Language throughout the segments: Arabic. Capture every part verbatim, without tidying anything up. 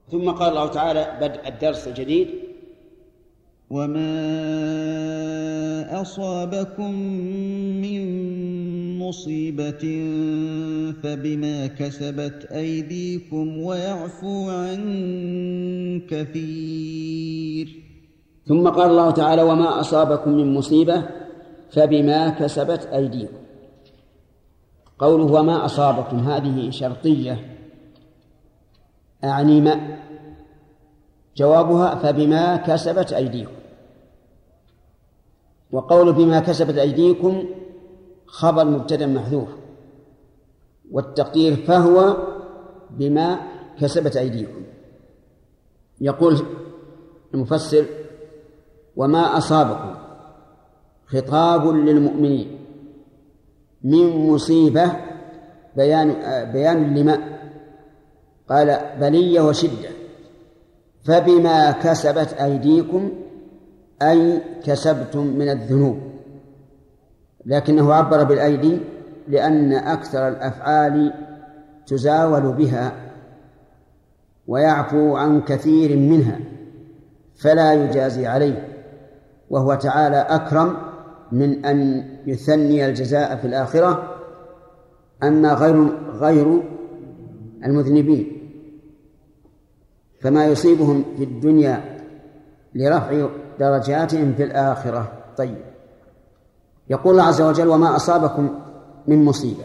ثم قال الله تعالى بدء الدرس الجديد: وما أصابكم من مصيبة فبما كسبت أيديكم ويعفو عن كثير. ثم قال الله تعالى: وما أصابكم من مصيبة فبما كسبت أيديكم. قوله وما أصابكم هذه شرطية، أعني ما؟ جوابها فبما كسبت أيديكم. وقول بما كسبت أيديكم خبر مبتدأ محذوف، والتقدير فهو بما كسبت أيديكم. يقول المفسر: وما أصابكم خطاب للمؤمنين من مصيبة بيان بيان لما قال بلية وشدة، فبما كسبت أيديكم أي كسبتم من الذنوب، لكنه عبر بالأيدي لأن أكثر الأفعال تزاول بها ويعفو عن كثير منها فلا يجازي عليه، وهو تعالى أكرم من أن يثني الجزاء في الآخرة أما غير غير المذنبين، فما يصيبهم في الدنيا لرفع درجاتهم في الآخرة. طيب، يقول الله عز وجل: وما أصابكم من مصيبة.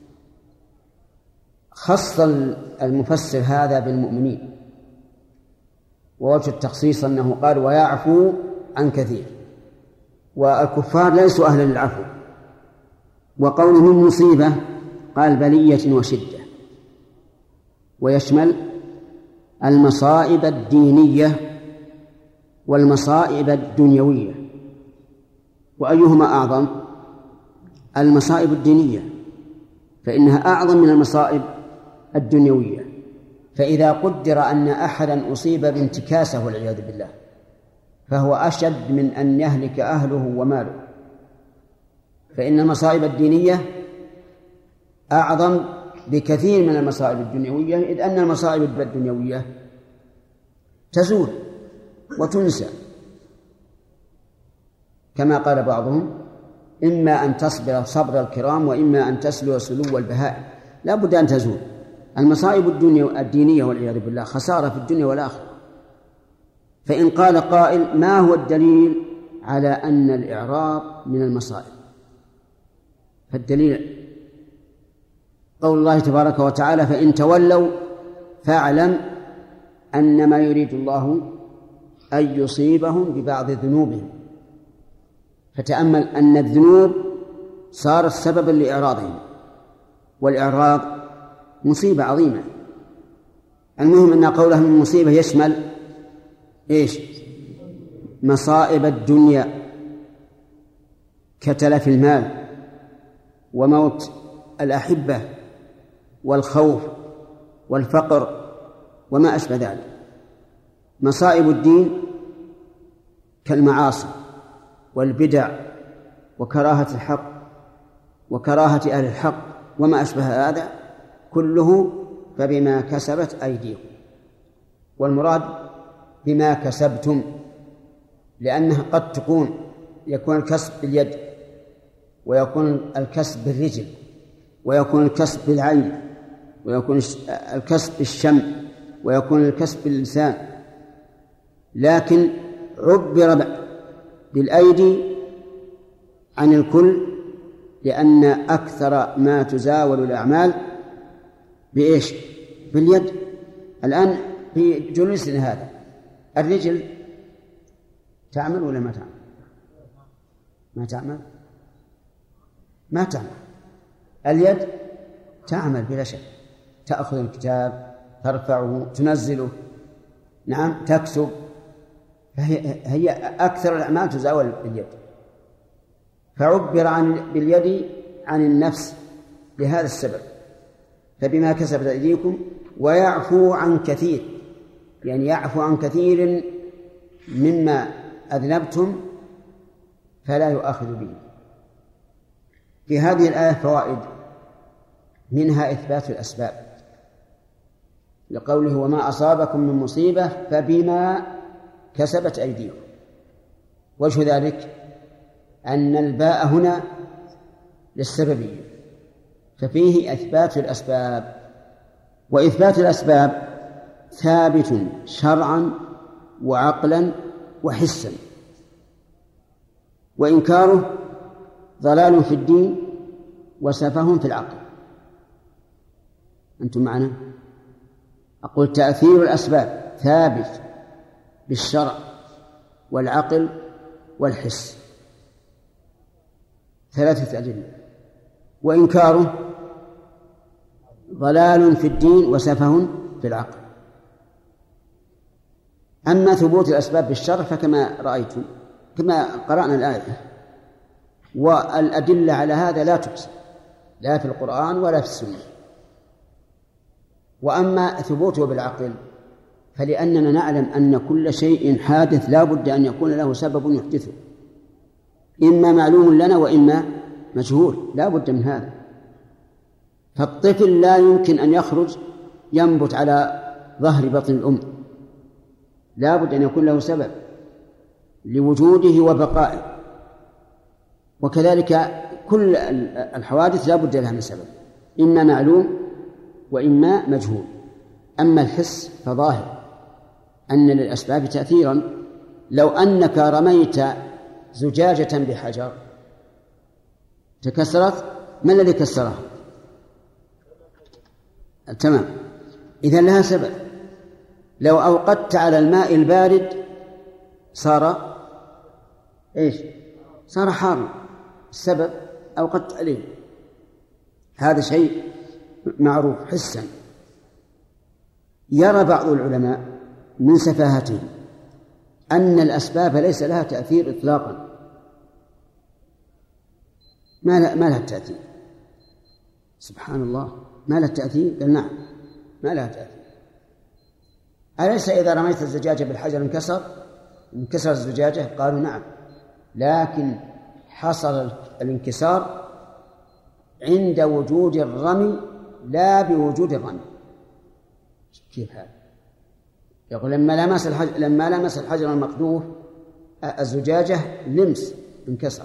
خص المفسر هذا بالمؤمنين، ووجه التخصيص أنه قال ويعفو عن كثير، والكفار ليسوا أهلا للعفو. وقوله من مصيبة قال بلية وشدة، ويشمل المصائب الدينية والمصائب الدنيوية. وأيهما أعظم؟ المصائب الدينية، فإنها أعظم من المصائب الدنيوية. فإذا قدر أن أحدا أصيب بانتكاسة والعياذ بالله فهو أشد من أن يهلك أهله وماله، فإن المصائب الدينية أعظم بكثير من المصائب الدنيوية، إذ أن المصائب الدنيوية تزول وتنسى، كما قال بعضهم: إما أن تصبر صبر الكرام وإما أن تسلو سلو البهائم. لا بد أن تزول. المصائب الدينية والعياذ بالله خسارة في الدنيا والآخرة. فإن قال قائل: ما هو الدليل على أن الإعراض من المصائب؟ فالدليل قول الله تبارك وتعالى: فإن تولوا فاعلم أنما يريد الله أن يصيبهم ببعض ذنوبهم. فتأمل أن الذنوب صارت سببا لإعراضهم، والإعراض مصيبة عظيمة. المهم أن قوله من مصيبة يشمل إيش؟ مصائب الدنيا كتلف المال وموت الأحبة والخوف والفقر وما أشبه ذلك. مصائب الدين كالمعاصي والبدع وكراهة الحق وكراهة أهل الحق وما أشبه هذا كله فبما كسبت أيديكم. والمراد بما كسبتم، لأنها قد تكون يكون الكسب باليد، ويكون الكسب بالرجل، ويكون الكسب بالعين، ويكون الكسب بالشم، ويكون الكسب باللسان، لكن عبر بالأيدي عن الكل لأن أكثر ما تزاول الأعمال بإيش؟ باليد. الآن في جلوسنا هذا الرجل تعمل ولا ما تعمل؟ ما تعمل ما تعمل. اليد تعمل بلا شك، تأخذ الكتاب، ترفعه، تنزله، نعم، تكتب. هي, هي أكثر الأعمال تزاول باليد، فعبر عن باليد عن النفس لهذا السبب. فبما كسبت أيديكم ويعفو عن كثير، يعني يعفو عن كثير مما أذنبتم فلا يؤاخذ به. في هذه الآية فوائد، منها إثبات الأسباب، لقوله وما أصابكم من مصيبة فبما كسبت أيديكم. وجه ذلك أن الباء هنا للسببية، ففيه إثبات الأسباب، وإثبات الأسباب ثابت شرعا وعقلا وحسا، وإنكاره ضلال في الدين وسفه في العقل. أنتم معنا؟ أقول تأثير الأسباب ثابت بالشرع والعقل والحس، ثلاثة أدلة، وإنكاره ضلال في الدين وسفه في العقل. أما ثبوت الأسباب بالشرع فكما رأيتم كما قرأنا الآية، والأدلة على هذا لا تحصى لا في القرآن ولا في السنة. وأما ثبوته بالعقل فلأننا نعلم أن كل شيء حادث لا بد أن يكون له سبب يحدثه، إما معلوم لنا وإما مجهول، لا بد من هذا. فالطفل لا يمكن أن يخرج ينبت على ظهر بطن الأم، لا بد أن يكون له سبب لوجوده وبقائه، وكذلك كل الحوادث لا بد لها من سبب، إما معلوم وإما مجهول. أما الحس فظاهر أن للأسباب تأثيرا. لو أنك رميت زجاجة بحجر تكسرت، ما الذي كسرها؟ تمام، إذن لها سبب. لو أوقدت على الماء البارد صار إيش؟ صار حارا، السبب أوقدت عليه. هذا شيء معروف حسا. يرى بعض العلماء من سفاهتهم أن الأسباب ليس لها تأثير إطلاقا، ما لها تأثير. سبحان الله، ما لها تأثير؟ قال نعم ما لها تأثير. أليس إذا رميت الزجاجة بالحجر انكسر انكسر الزجاجة؟ قالوا نعم، لكن حصل الانكسار عند وجود الرمي لا بوجود الرمي. كيف هذا؟ يقول لما لمس الحجر لما لمس الحجر المقذوف الزجاجة لمس انكسر.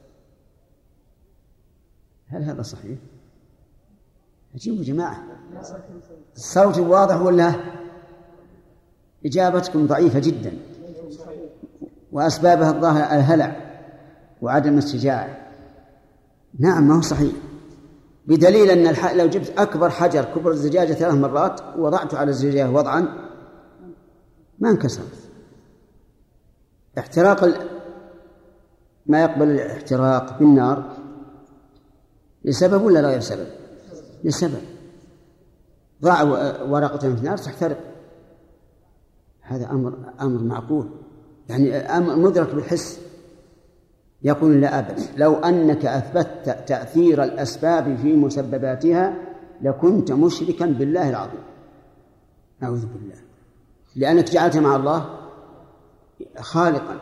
هل هذا صحيح؟ عجيب يا جماعة، الصوت واضح ولا إجابتكم ضعيفة جدا؟ وأسبابها الظاهر الهلع وعدم الشجاعة. نعم ما هو صحيح، بدليل أن الح... لو جبت أكبر حجر كبر الزجاجة ثلاث مرات ووضعته على الزجاجة وضعا ما انكسرت. احتراق ال... ما يقبل الاحتراق بالنار لسبب ولا لا غير سبب؟ لسبب. ضع ورقة في النار تحترق، هذا أمر أمر معقول، يعني أمر مدرك بالحس. يقول لا أبدا، لو أنك أثبتت تأثير الأسباب في مسبباتها لكنت مشركا بالله العظيم، أعوذ بالله، لأنك جعلت مع الله خالقا.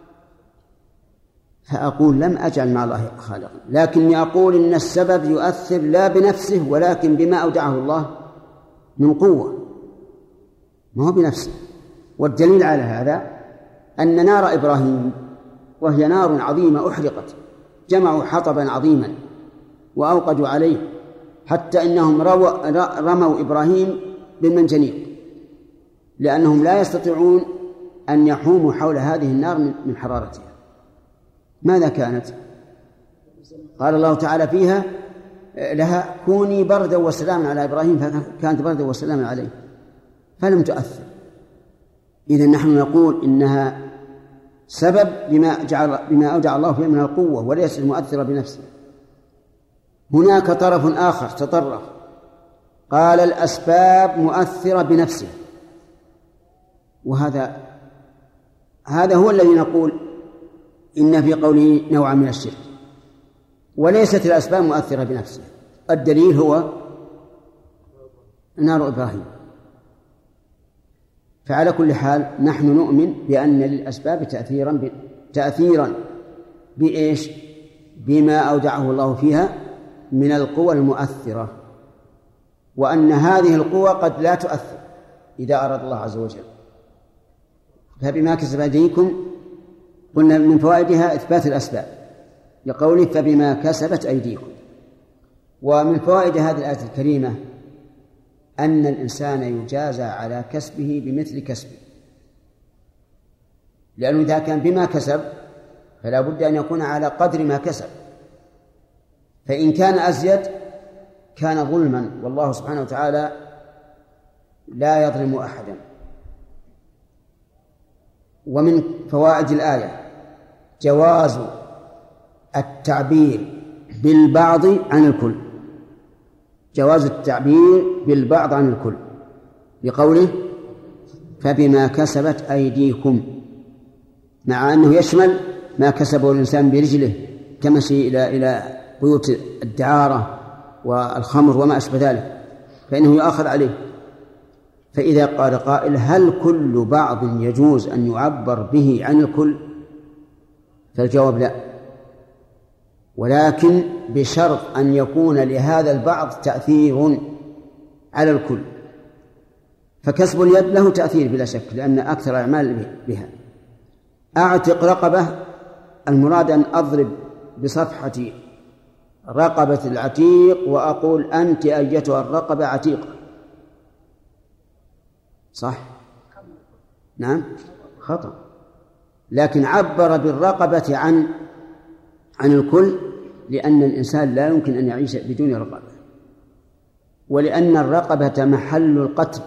فأقول لم أجعل مع الله خالقا، لكني أقول إن السبب يؤثر لا بنفسه ولكن بما أودعه الله من قوة، ما هو بنفسه. والدليل على هذا أن نار إبراهيم وهي نار عظيمة أحرقت، جمعوا حطبا عظيما وأوقدوا عليه حتى إنهم رموا إبراهيم بالمنجنيق، لأنهم لا يستطيعون أن يحوموا حول هذه النار من حرارتها. ماذا كانت؟ قال الله تعالى فيها لها كوني بردا وسلاما على إبراهيم، فكانت بردا وسلاما عليه فلم تؤثر. إذن نحن نقول إنها سبب بما جعل بما أودع الله فيه من القوة وليس المؤثرة بنفسه. هناك طرف آخر تطرف قال الأسباب مؤثرة بنفسه، وهذا هذا هو الذي نقول إن في قوله نوعا من الشرك، وليست الأسباب مؤثرة بنفسه. الدليل هو نار إبراهيم. فعلى كل حال نحن نؤمن بأن للأسباب تأثيرا ب... تأثيرا بإيش؟ بما أودعه الله فيها من القوى المؤثرة، وأن هذه القوى قد لا تؤثر إذا أراد الله عز وجل. فبما كسبت أيديكم قلنا من فوائدها إثبات الأسباب لقوله فبما كسبت أيديكم. ومن فوائد هذه الآية الكريمة أن الإنسان يجازى على كسبه بمثل كسبه، لأنه إذا كان بما كسب فلا بد أن يكون على قدر ما كسب، فإن كان أزيد كان ظلما، والله سبحانه وتعالى لا يظلم أحدا. ومن فوائد الآية جواز التعبير بالبعض عن الكل، جواز التعبير بالبعض عن الكل بقوله فبما كسبت أيديكم، مع أنه يشمل ما كسبه الإنسان برجله كمشي إلى إلى بيوت الدعارة والخمر وما أشبه ذلك، فإنه يؤخذ عليه. فإذا قال قائل هل كل بعض يجوز أن يعبر به عن الكل؟ فالجواب لا، ولكن بشرط أن يكون لهذا البعض تأثير على الكل. فكسب اليد له تأثير بلا شك، لأن أكثر الأعمال بها. أعتق رقبة، المراد أن أضرب بصفحة رقبة العتيق وأقول أنت أيتها الرقبة عتيقة، صح؟ نعم خطأ، لكن عبر بالرقبة عن عن الكل، لأن الإنسان لا يمكن أن يعيش بدون رقبة، ولأن الرقبة محل القتل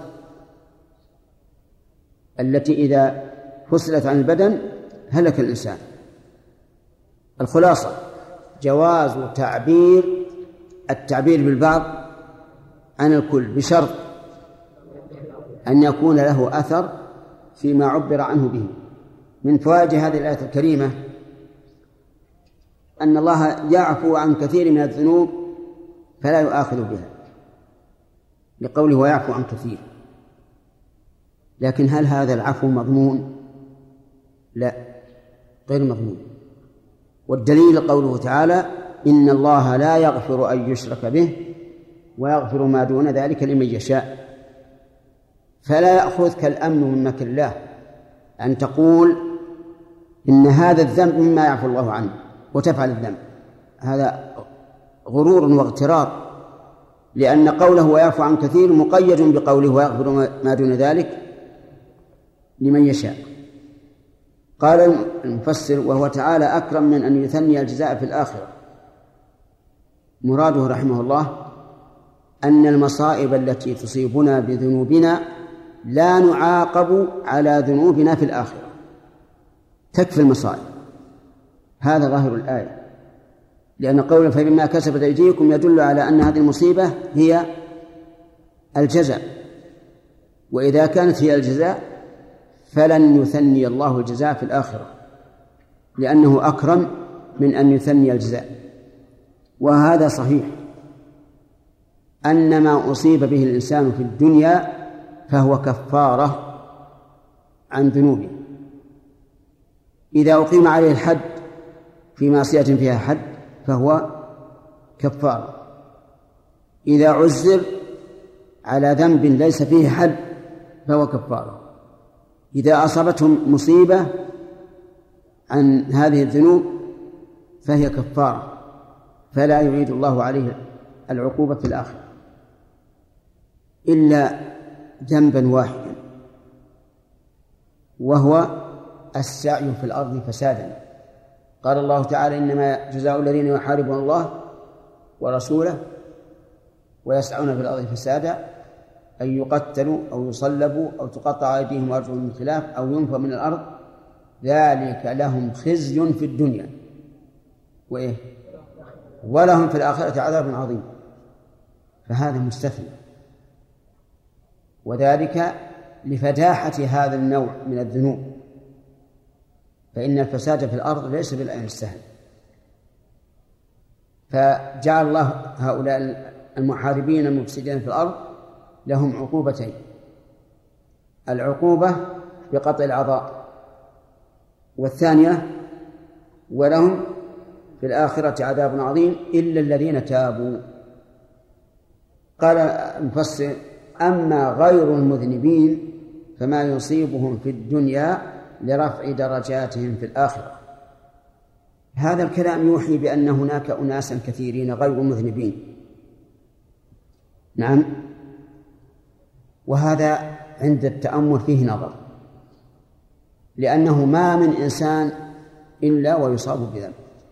التي إذا فصلت عن البدن هلك الإنسان. الخلاصة جواز تعبير التعبير بالبعض عن الكل بشرط أن يكون له أثر فيما عبر عنه به. من فوائد هذه الآية الكريمة أن الله يعفو عن كثير من الذنوب فلا يؤاخذ بها، لقوله ويعفو عن كثير. لكن هل هذا العفو مضمون؟ لا، غير مضمون. والدليل قوله تعالى إن الله لا يغفر أن يشرك به ويغفر ما دون ذلك لمن يشاء. فلا يأخذك الأمن من مكر الله أن تقول إن هذا الذنب مما يعفو الله عنه وتفعل الذنب، هذا غرور واغترار، لأن قوله ويعفو عن كثير مقيد بقوله ويغفر ما دون ذلك لمن يشاء. قال المفسر وهو تعالى أكرم من أن يثني الجزاء في الآخرة، مراده رحمه الله أن المصائب التي تصيبنا بذنوبنا لا نعاقب على ذنوبنا في الآخرة، تكفي المصائب. هذا ظاهر الآية، لأن قوله فبما كسبت أيديكم يدل على أن هذه المصيبة هي الجزاء، وإذا كانت هي الجزاء فلن يثني الله الجزاء في الآخرة، لأنه أكرم من أن يثني الجزاء. وهذا صحيح أن ما أصيب به الإنسان في الدنيا فهو كفارة عن ذنوبه. إذا أقيم عليه الحد في معصية فيها حد فهو كفارة، إذا عزر على ذنب ليس فيه حد فهو كفارة، إذا أصابتهم مصيبة عن هذه الذنوب فهي كفارة، فلا يعيد الله عليه العقوبة في الآخرة إلا ذنبا واحدا، وهو السعي في الأرض فسادا. قال الله تعالى إنما جزاء الذين يحاربون الله ورسوله ويسعون في الأرض فسادا أن يقتلوا أو يصلبوا أو تقطع أيديهم وأرجلهم من خلاف أو ينفوا من الأرض ذلك لهم خزي في الدنيا وإيه ولهم في الآخرة عذاب عظيم. فهذا مستثنى، وذلك لفداحة هذا النوع من الذنوب، فإن الفساد في الأرض ليس بالعين السهل. فجعل الله هؤلاء المحاربين المفسدين في الأرض لهم عقوبتين: العقوبة بقطع الأعضاء، والثانية ولهم في الآخرة عذاب عظيم إلا الذين تابوا. قال المفسر أما غير المذنبين فما يصيبهم في الدنيا لرفع درجاتهم في الآخرة. هذا الكلام يوحي بأن هناك أناسا كثيرين غير مذنبين. نعم، وهذا عند التأمل فيه نظر، لأنه ما من إنسان إلا ويصاب بذنب،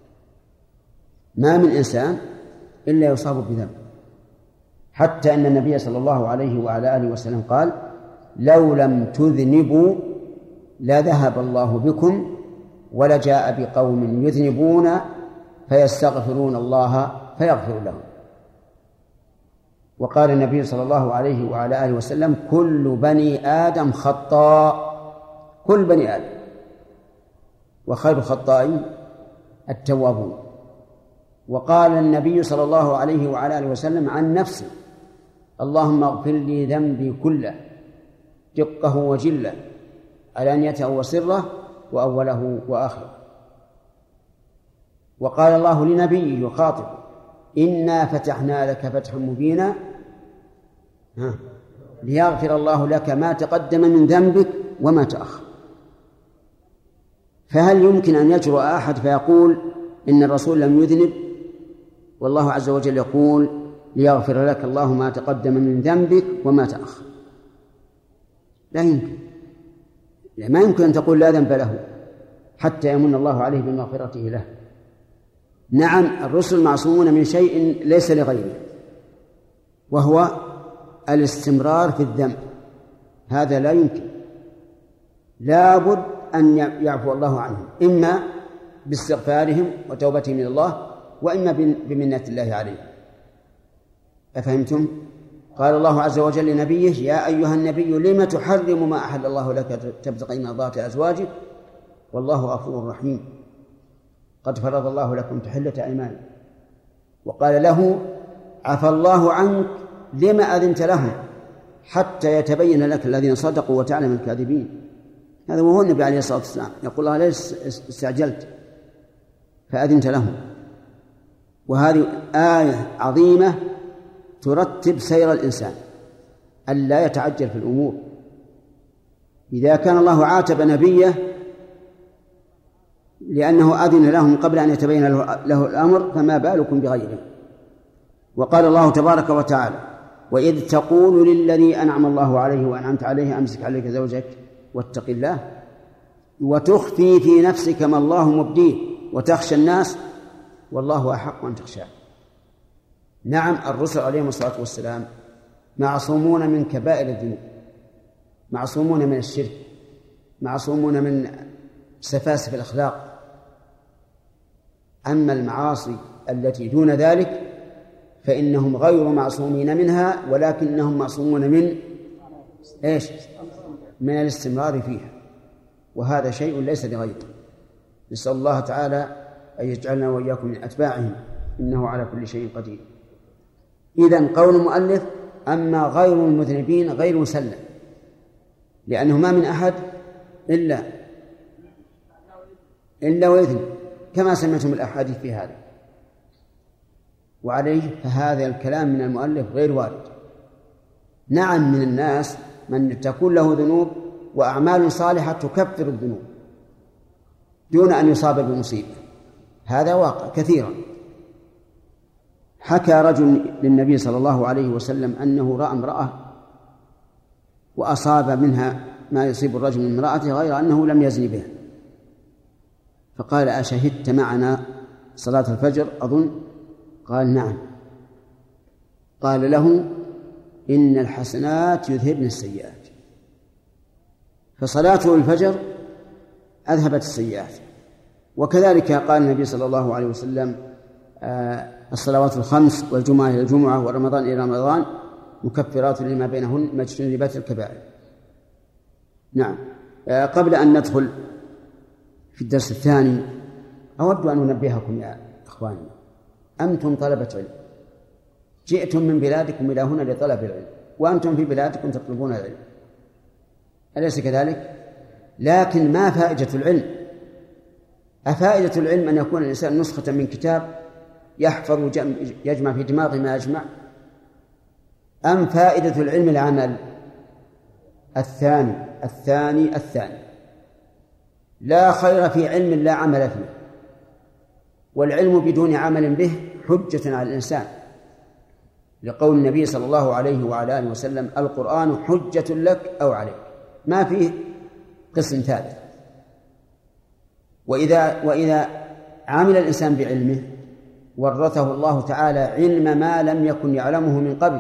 ما من إنسان إلا يصاب بذنب، حتى أن النبي صلى الله عليه وعلى آله وسلم قال: لو لم تذنبوا لذهب الله بكم ولجاء بقوم يذنبون فيستغفرون الله فيغفر لهم. وقال النبي صلى الله عليه وعلى آله وسلم: كل بني آدم خطاء، كل بني آدم، وخير الخطائين التوابون. وقال النبي صلى الله عليه وعلى آله وسلم عن نفسه: اللهم اغفر لي ذنبي كله دقه وجله علانيته وسره وأوله وآخره. وقال الله لنبيه يخاطب: إنا فتحنا لك فتحا مبينا ليغفر الله لك ما تقدم من ذنبك وما تأخر. فهل يمكن أن يجرؤ أحد فيقول إن الرسول لم يذنب والله عز وجل يقول ليغفر لك الله ما تقدم من ذنبك وما تأخر؟ لا يمكن، ما يمكن أن تقول لا ذنب له حتى يمن الله عليه بمغفرته له. نعم، الرسل معصومون من شيء ليس لغيره، وهو الاستمرار في الذنب، هذا لا يمكن، لا بد أن يعفو الله عنهم، إما باستغفارهم وتوبتهم إلى الله، وإما بمنة الله عليهم. أفهمتم؟ قال الله عز وجل لنبيه: يا أيها النبي لم تحرم ما أحل الله لك تبتغي مرضات أزواجك والله غفور رحيم قد فرض الله لكم تحلة أيمانكم. وقال له: عفى الله عنك لما أذنت لهم حتى يتبين لك الذين صدقوا وتعلم الكاذبين. هذا وهو النبي عليه الصلاة والسلام يقول: الله ليس استعجلت فأذنت لهم. وهذه آية عظيمة ترتب سير الإنسان ألا يتعجل في الأمور. إذا كان الله عاتب نبيه لأنه أذن لهم قبل أن يتبين له الأمر، فما بالكم بغيره. وقال الله تبارك وتعالى: وإذ تقول للذي أنعم الله عليه وأنعمت عليه أمسك عليك زوجك واتق الله وتخفي في نفسك ما الله مبديه وتخشى الناس والله أحق أن تخشاه. نعم، الرسل عليهم الصلاة والسلام معصومون من كبائر الذنوب، معصومون من الشرك، معصومون من سفاسف الأخلاق. أما المعاصي التي دون ذلك فإنهم غير معصومين منها، ولكنهم معصومون من إيش؟ من الاستمرار فيها، وهذا شيء ليس لغيره. نسأل الله تعالى أن يجعلنا وإياكم من أتباعهم إنه على كل شيء قدير. إذن قول المؤلف: أما غير المذنبين غير مسلم، لأنه ما من أحد إلا إلا ويذنب كما سمعتم الأحاديث في هذا. وعليه فهذا الكلام من المؤلف غير وارد. نعم، من الناس من تكون له ذنوب وأعمال صالحة تكفر الذنوب دون أن يصاب بمصيبة، هذا واقع كثيرا. حكى رجل للنبي صلى الله عليه وسلم أنه رأى امرأة وأصاب منها ما يصيب الرجل من امرأته غير أنه لم يزن بها، فقال: أشهدت معنا صلاة الفجر أظن؟ قال: نعم. قال له: إن الحسنات يذهبن السيئات. فصلاته الفجر أذهبت السيئات. وكذلك قال النبي صلى الله عليه وسلم: آه الصلوات الخمس والجمعة إلى الجمعة ورمضان إلى رمضان مكفرات لما بينهن ما اجتنبت الكبائر. نعم. آه قبل أن ندخل في الدرس الثاني أود أن أنبهكم يا إخواني، أنتم طلبة علم، جئتم من بلادكم إلى هنا لطلب العلم، وأنتم في بلادكم تطلبون العلم، أليس كذلك؟ لكن ما فائدة العلم؟ أفائدة العلم أن يكون الإنسان نسخة من كتاب يحفظ يجمع في دماغه ما يجمع، أم فائدة العلم العمل؟ الثاني الثاني الثاني لا خير في علم لا عمل فيه، والعلم بدون عمل به حجة على الإنسان، لقول النبي صلى الله عليه وعلى آله وسلم: القرآن حجة لك أو عليك، ما فيه قسم ثالث. وإذا وإذا عمل الإنسان بعلمه ورثه الله تعالى علم ما لم يكن يعلمه من قبل،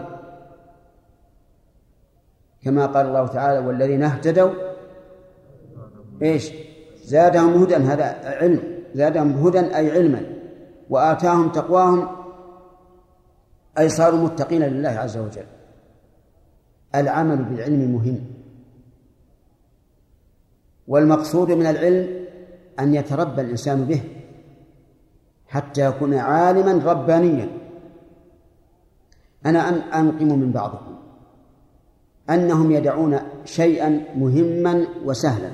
كما قال الله تعالى: والذين اهتدوا ايش زادهم هدى، هذا علم، زادهم هدى أي علما، وآتاهم تقواهم أي صاروا متقين لله عز وجل. العمل بالعلم مهم، والمقصود من العلم أن يتربى الإنسان به حتى يكون عالما ربانيا. أنا أنقم من بعضهم أنهم يدعون شيئا مهما وسهلا،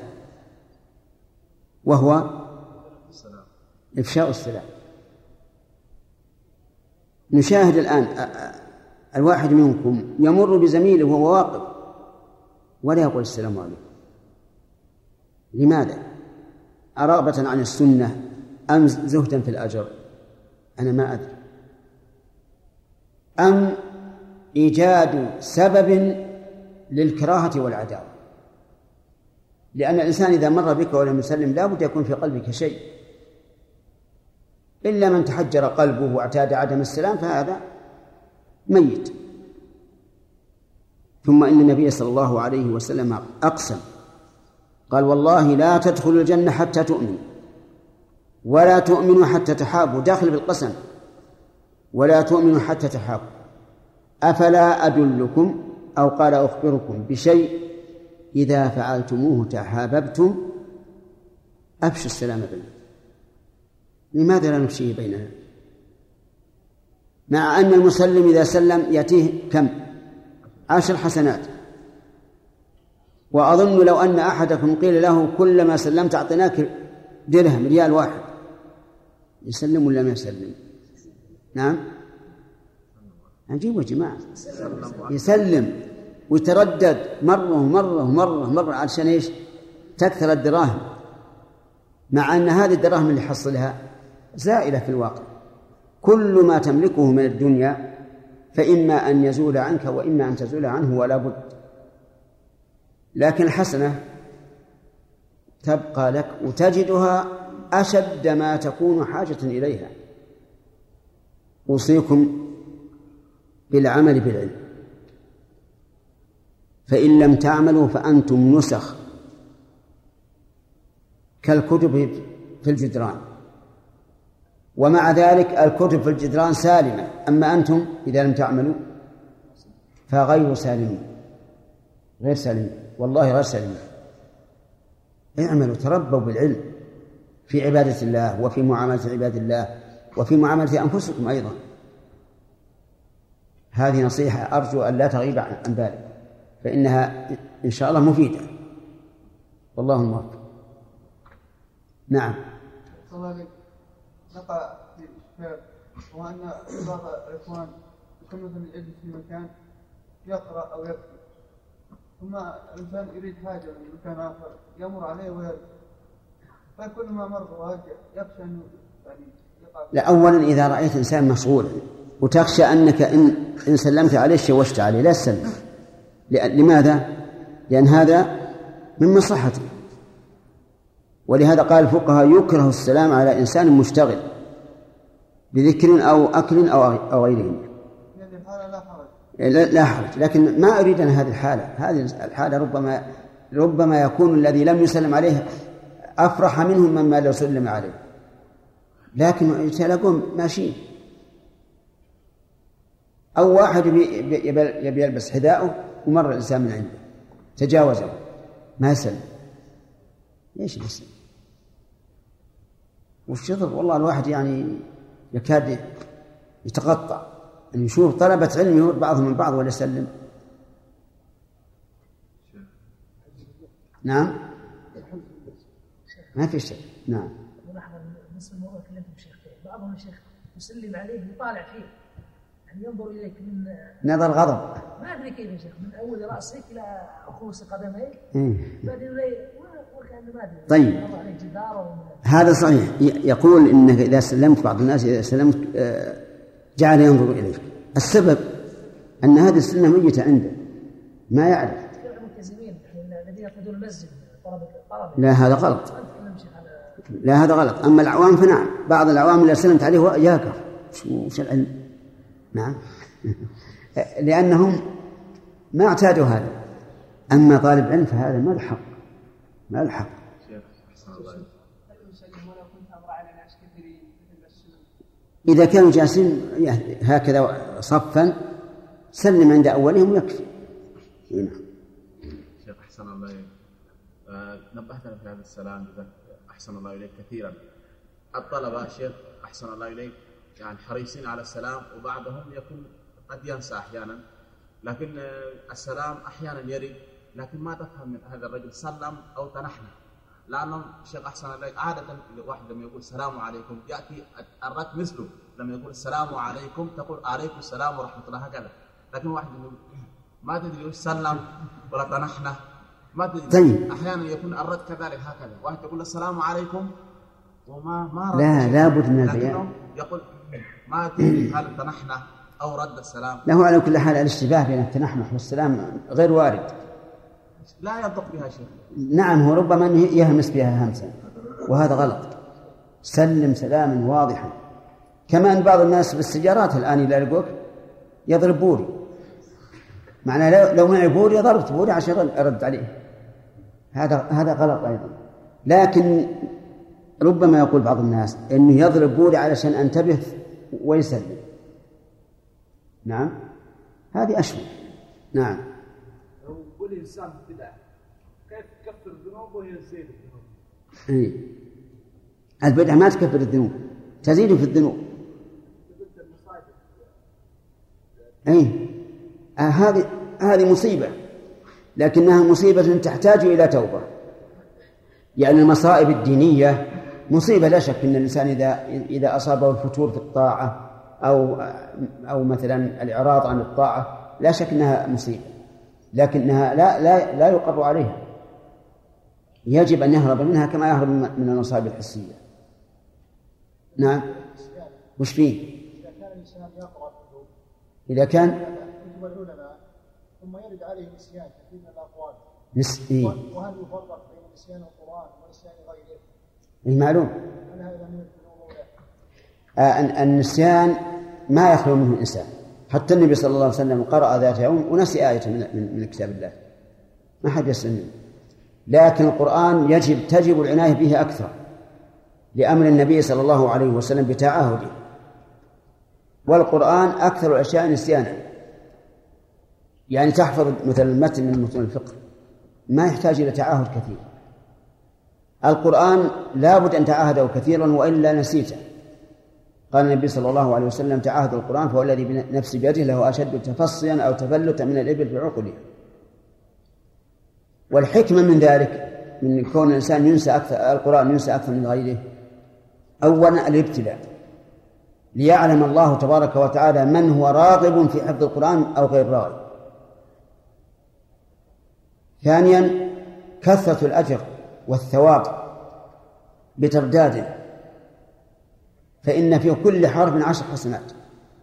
وهو إفشاء السلام. نشاهد الآن الواحد منكم يمر بزميله وهو واقف ولا يقول السلام عليكم. لماذا؟ أرغبة عن السنة أم زهدا في الأجر؟ أنا ما أدري. أم إيجاد سبب للكراهة والعداوة؟ لأن الإنسان إذا مر بك ولم يسلم لا بد يكون في قلبك شيء، إلا من تحجر قلبه واعتاد عدم السلام فهذا ميت. ثم إن النبي صلى الله عليه وسلم أقسم قال: والله لا تدخلوا الجنة حتى تؤمنوا، ولا تؤمنوا حتى تحابوا، داخل بالقسم، ولا تؤمنوا حتى تحابوا. أفلا أدلكم أو قال أخبركم بشيء إذا فعلتموه تحاببتم؟ أفشوا السلام بيننا. لماذا لا نفشيه بيننا؟ مع أن المسلم إذا سلم يأتيه كم؟ عشر حسنات. وأظن لو أن أحدكم قيل له كلما سلمت أعطيناك درهم ريال واحد، يسلم ولا ما يسلم؟ نعم، عجيب يا جماعة، يسلم ويتردد مرة ومرة ومرة مرة علشان إيش؟ تكثر الدراهم، مع أن هذه الدراهم اللي حصلها زائلة في الواقع. كل ما تملكه من الدنيا فإما أن يزول عنك وإما أن تزول عنه ولا بد، لكن الحسنة تبقى لك وتجدها أشد ما تكون حاجة إليها. أوصيكم بالعمل بالعلم، فإن لم تعملوا فأنتم نسخ كالكتب في الجدران، ومع ذلك الكتب في الجدران سالمة، أما أنتم إذا لم تعملوا فغير سالمين، غير سالمين، والله غير سالمين. اعملوا، تربوا بالعلم في عبادة الله وفي معاملة عباد الله وفي معاملة أنفسكم أيضا. هذه نصيحة أرجو أن لا تغيب عن بالك، فإنها إن شاء الله مفيدة، والله موفق. نعم. نقع في الشباب وأن بعض الإخوان يكون مثلا يجلس في مكان يقرأ أو يكتب، ثم الإنسان يريد حاجة من مكان آخر يمر عليه ويرجع، فكل ما مر وهجع يخشى أنه يعني يقع. لا، أولا إذا رأيت إنسان مشغولا وتخشى أنك إن إن سلمت عليه شوشت عليه، لا تسلم. لماذا؟ لأن هذا من مصلحته. ولهذا قال الفقهاء: يكره السلام على إنسان مشتغل بذكر أو أكل أو غيره. لا حرج، لكن ما أريد أن هذه الحالة هذه الحالة ربما ربما يكون الذي لم يسلم عليه أفرح منهم مما لو سلم عليه، لكن تلاقون ماشيين. أو واحد يبي يلبس حذاءه ومر الإنسان من عنده تجاوزه ما يسلم، ليش يسلم؟ والشطر والله الواحد يعني يكاد يتقطع أن يشوف طلبة علم يمر بعضهم من بعض ولا يسلم. نعم، ما في شيء. نعم. ملاحظة نصف الموضوع كلمت بشيخ، بعضهم الشيخ يسلم عليه يطالع فيه، يعني ينظر إليك من نظر غضب. ما ادري كيف يا شيخ، من اول راسك الى اخوص قدميك بعدين وكان ما ادري. طيب هذا صحيح. يقول انك اذا سلمت بعض الناس اذا سلمت جعل ينظر اليك. السبب ان هذه السنه ميته عنده ما يعرف. الذين يقودون المسجد لا هذا غلط. لا هذا غلط. اما العوام فنعم، بعض العوام اللي سلمت عليه ياكر وش العلم. نعم لانهم ما اعتادوا هذا. اما طالب علم فهذا ما له حق، ما له حق. إذا كانوا جالسين هكذا صفا سلم عند أولهم يكفي. هنا شيخ أحسن الله إليك، نبهتنا في هذا السلام أحسن الله إليك كثيرا. الطلبة شيخ أحسن الله إليك يعني حريصين على السلام، وبعضهم يكون قد ينسى أحيانا، لكن السلام أحيانا يرد، لكن ما تفهم من هذا الرجل سلم أو تنحنى، لأنه شيخ أحسن الله إليك عادة واحد لما يقول السلام عليكم يأتي الرد مثله، لما يقول السلام عليكم تقول عليكم السلام ورحمة الله هكذا، لكن واحد ما تدري وش سلم ولا تنحنى ما تدري. طيب. أحيانا يكون الرد كذلك هكذا، واحد يقول السلام عليكم وما ما رد، لا لابد من البيان، يقول ما تدري هل تنحنى أو رد السلام. له على كل حال الاشتباه بين التنحنح والسلام غير وارد، لا ينطق بها شيء. نعم هو ربما يهمس بها همسا وهذا غلط. سلم سلاما واضحا. كمان بعض الناس بالسيارات الآن إذا لقوك يضرب بوري، معناه لو معي بوري ضربت بوري عشان أرد عليه، هذا هذا غلط أيضا. لكن ربما يقول بعض الناس إنه يضرب بوري علشان أنتبه ويسلم. نعم هذه أشبه. نعم لو يقول إنسان بدعة كيف تكفر الذنوب وهي تزيد الذنوب؟ إيه البدعة ما تكفر الذنوب، تزيد في الذنوب. إيه آه هذه هذه مصيبة، لكنها مصيبة تحتاج إلى توبة. يعني المصائب الدينية مصيبة لا شك أن الإنسان إذا إذا أصابه الفتور في الطاعة أو أو مثلا الإعراض عن الطاعة لا شك أنها مصيبة، لكنها لا لا لا يقر عليها، يجب أن يهرب منها كما يهرب من المصائب الحسية. نعم وش فيه؟ إذا كان الإنسان يقرأ الكتب إذا كان كتب العلماء ثم يرد عليه نسيان كثير من الأقوال نسي، وهل يفرق بين نسيان القرآن ونسيان غيره؟ المعلوم هل هذا من الذنوب ولا؟ آه النسيان ما يخلو منه الإنسان، حتى النبي صلى الله عليه وسلم قرأ ذات يوم ونسي آية من, من كتاب الله، ما حد يسلم منه. لكن القرآن يجب تجب العناية به أكثر لأمر النبي صلى الله عليه وسلم بتعاهده، والقرآن أكثر الأشياء نسيانا. يعني تحفظ مثل المتن من متون الفقه ما يحتاج إلى تعاهد كثير. القرآن لا بد أن تعاهده كثيرا وإلا نسيته. قال النبي صلى الله عليه وسلم تعاهد القرآن فهو الذي بنفس بيده له أشد تفصيا أو تفلتا من الإبل في عقلها. والحكمة من ذلك من كون الإنسان ينسى أكثر القرآن ينسى أكثر من غيره، أولا الابتلاء ليعلم الله تبارك وتعالى من هو راغب في حفظ القرآن أو غير راغب. ثانيا كثرة الأجر والثواب بترداده، فإن في كل حرف عشر حسنات.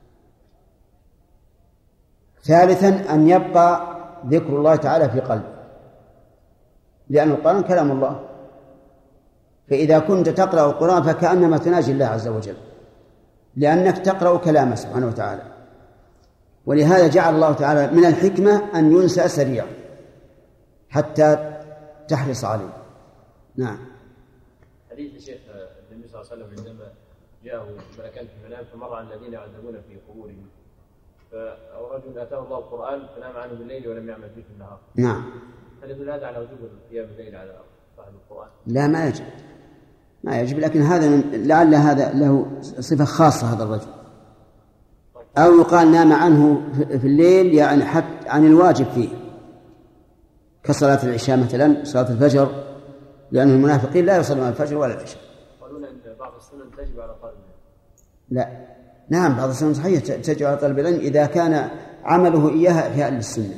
ثالثا أن يبقى ذكر الله تعالى في قلبه، لأن القرآن كلام الله، فإذا كنت تقرأ القرآن فكأنما تناجي الله عز وجل، لأنك تقرأ كلامه سبحانه وتعالى. ولهذا جعل الله تعالى من الحكمة أن ينسى سريعا حتى تحرص عليه. نعم. حديث الشيخ النبي صلى الله عليه وسلم عندما جاءه ملكان في المنام فمر على الذين يعذبون في قبورهم، أو رجل أتاه الله القرآن فنام عنه بالليل ولم يعمل فيه في النهار. نعم. هل يدل هذا على وجوب القيام بالليل على صاحب القرآن؟ لا ما يجب، ما يجب، لكن هذا من لعل هذا له صفة خاصة هذا الرجل، أو يقال نام عنه في الليل يعني حتى عن الواجب فيه كصلاة العشاء مثلا، صلاة الفجر، لأن المنافقين لا يصلون الفجر ولا العشاء. قالون أن بعض السنن تجب على طالب العلم. لا، نعم بعض السنن صحيح تجب على طالب العلم إذا كان عمله إياها إحياء للسنة،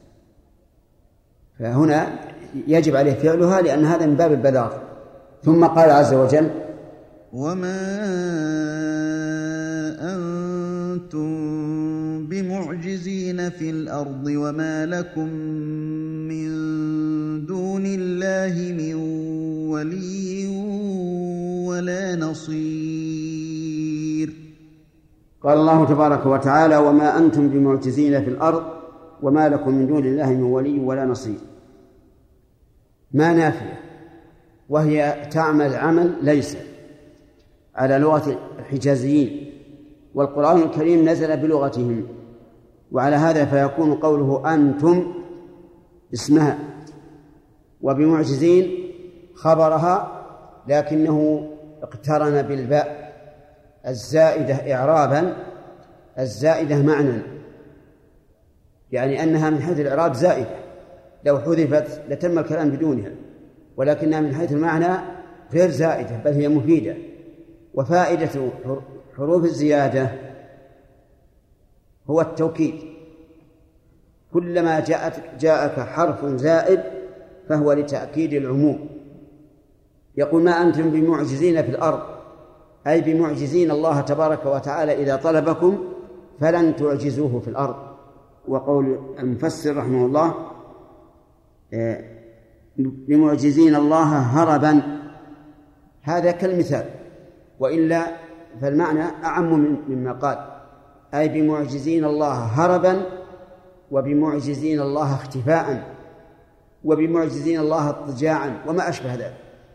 فهنا يجب عليه فعلها لأن هذا من باب البلاغ. ثم قال عز وجل: وما أنتم بمعجزين في الأرض وما لكم من دون الله من ولي ولا نصير. قال الله تبارك وتعالى: وما أنتم بمعجزين في الأرض وما لكم من دون الله من ولي ولا نصير. ما نافية، وهي تعمل عمل ليس على لغة الحجازيين، والقرآن الكريم نزل بلغتهم، وعلى هذا فيكون قوله أنتم اسمها، وبمعجزين خبرها، لكنه اقترن بالباء الزائدة إعرابا، الزائدة معنى، يعني أنها من حيث الإعراب زائدة، لو حذفت لتم الكلام بدونها، ولكنها من حيث المعنى غير زائدة، بل هي مفيدة. وفائدة حروف الزيادة هو التوكيد، كلما جاءت جاءك حرف زائد فهو لتأكيد العموم. يقول: ما أنتم بمعجزين في الأرض، أي بمعجزين الله تبارك وتعالى إذا طلبكم فلن تعجزوه في الأرض. وقول المفسر رحمه الله: بمعجزين الله هربا، هذا كالمثال، وإلا فالمعنى أعم مما قال، أي بمعجزين الله هربا، وبمعجزين الله اختفاء، وبمعجزين الله اضطجاعا، وما أشبه ذلك.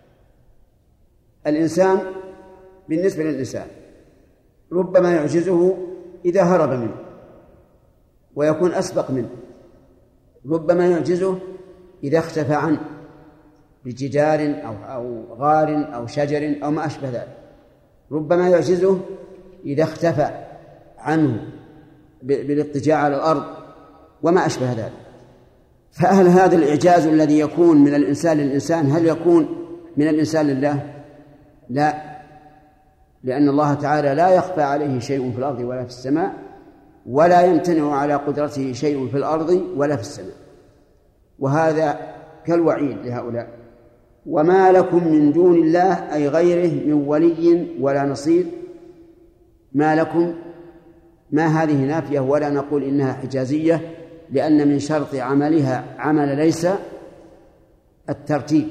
الإنسان بالنسبة للإنسان ربما يعجزه إذا هرب منه ويكون أسبق منه، ربما يعجزه إذا اختفى عنه بجدار أو, أو غار أو شجر أو ما أشبه ذلك، ربما يعجزه إذا اختفى عنه بالاضطجاع على الأرض وما أشبه ذلك. فهل هذا الإعجاز الذي يكون من الإنسان للإنسان هل يكون من الإنسان لله؟ لا، لأن الله تعالى لا يخفى عليه شيء في الأرض ولا في السماء، ولا يمتنع على قدرته شيء في الأرض ولا في السماء، وهذا كالوعيد لهؤلاء. وما لكم من دون الله أي غيره من ولي ولا نصير. ما لكم، ما هذه نافية، ولا نقول إنها حجازية، لأن من شرط عملها عمل ليس الترتيب،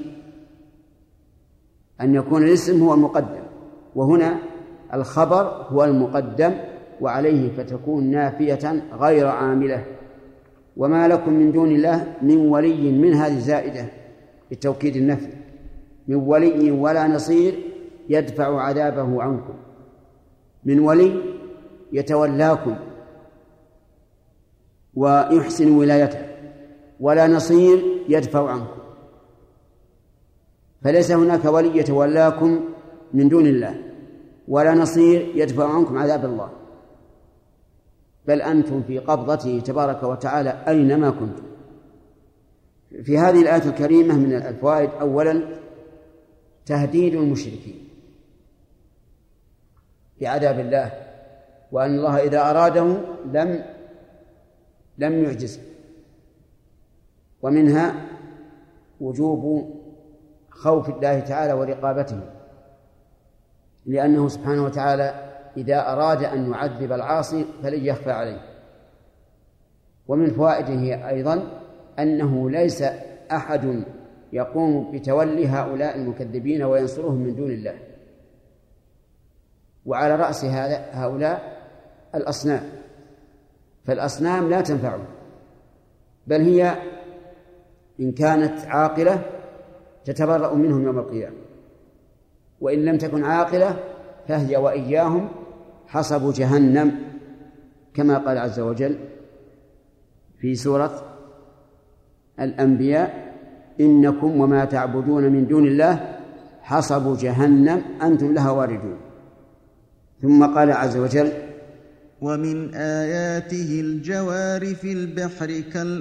أن يكون الاسم هو المقدم، وهنا الخبر هو المقدم، وعليه فتكون نافية غير عاملة. وما لكم من دون الله من ولي، من هذه زائدة لتوكيد النفي، من ولي ولا نصير يدفع عذابه عنكم. من ولي يتولاكم ويحسن ولايته، ولا نصير يدفع عنكم، فليس هناك ولي يتولاكم من دون الله ولا نصير يدفع عنكم عذاب الله، بل أنتم في قبضته تبارك وتعالى أينما كنتم. في هذه الآية الكريمة من الفوائد: أولا تهديد المشركين بعذاب الله، وأن الله إذا أراده لم لم يعجزه. ومنها وجوب خوف الله تعالى ورقابته، لأنه سبحانه وتعالى إذا أراد أن يعذب العاصي فلن يخفى عليه. ومن فوائده أيضا أنه ليس أحد يقوم بتولي هؤلاء المكذبين وينصرهم من دون الله، وعلى رأس هذا هؤلاء الأصنام، فالأصنام لا تنفعهم، بل هي إن كانت عاقلة تتبرأ منهم يوم القيامة، وإن لم تكن عاقلة فهي وإياهم حصب جهنم، كما قال عز وجل في سورة الأنبياء: إنكم وما تعبدون من دون الله حصب جهنم أنتم لها واردون. ثم قال عز وجل: ومن آياته الجوار في البحر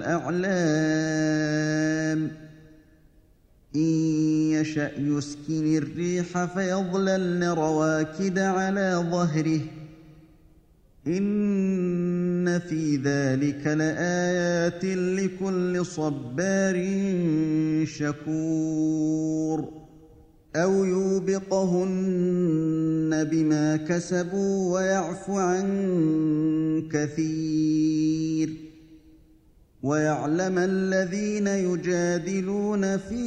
كالأعلام إن يشأ يسكن الريح فيظللن رواكد على ظهره إن إن في ذلك لآيات لكل صبار شكور أو يوبقهن بما كسبوا ويعفو عن كثير ويعلم الذين يجادلون في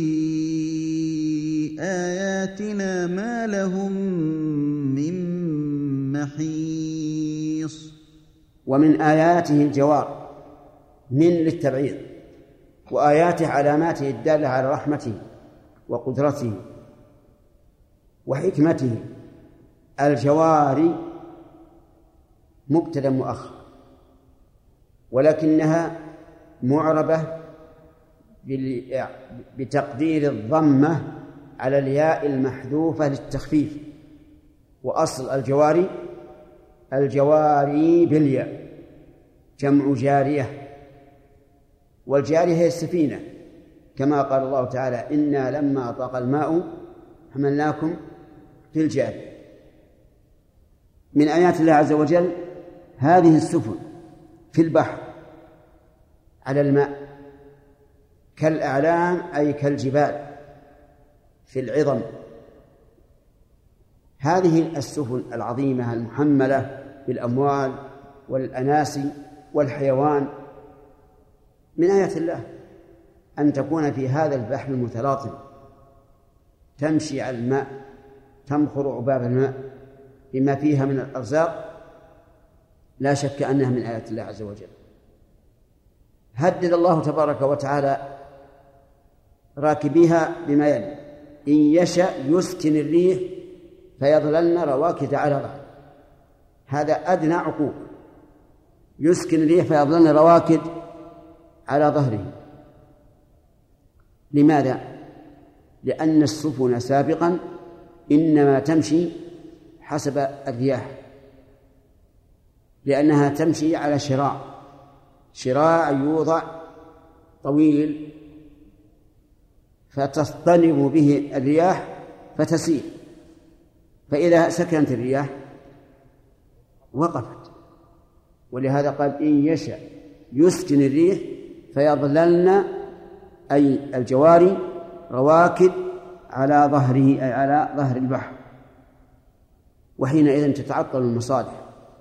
آياتنا ما لهم من محيص. ومن آياته الجوار من للتبعيض، وآياته علاماته الدالة على رحمته وقدرته وحكمته. الجوار مبتدأ مؤخر، ولكنها معربة بتقدير الضمة على الياء المحذوفة للتخفيف، وأصل الجواري الجواري بالياء جمع جارية، والجارية هي السفينة، كما قال الله تعالى: إنا لما طغى الماء حملناكم في الجارية. من آيات الله عز وجل هذه السفن في البحر على الماء كالأعلام، أي كالجبال في العظم. هذه السفن العظيمة المحملة بالأموال والأناس والحيوان من آيات الله أن تكون في هذا البحر المتلاطم، تمشي على الماء، تمخر عباب الماء بما فيها من الأرزاق، لا شك أنها من آيات الله عز وجل. هدد الله تبارك وتعالى راكبيها بما يلي: إن يشأ يسكن الريح فيظللن رواكد على ظهره. هذا أدنى عقوق، يسكن الريح فيظللن رواكد على ظهره. لماذا؟ لأن السفن سابقا إنما تمشي حسب الرياح، لأنها تمشي على شراع، شراع يوضع طويل فتصطنب به الرياح فتسير، فإذا سكنت الرياح وقفت. ولهذا قال: إن يشأ يسكن الريح فيظللن، أي الجواري، رواكد على ظهره، أي على ظهر البحر، وحينئذ تتعطل المصالح.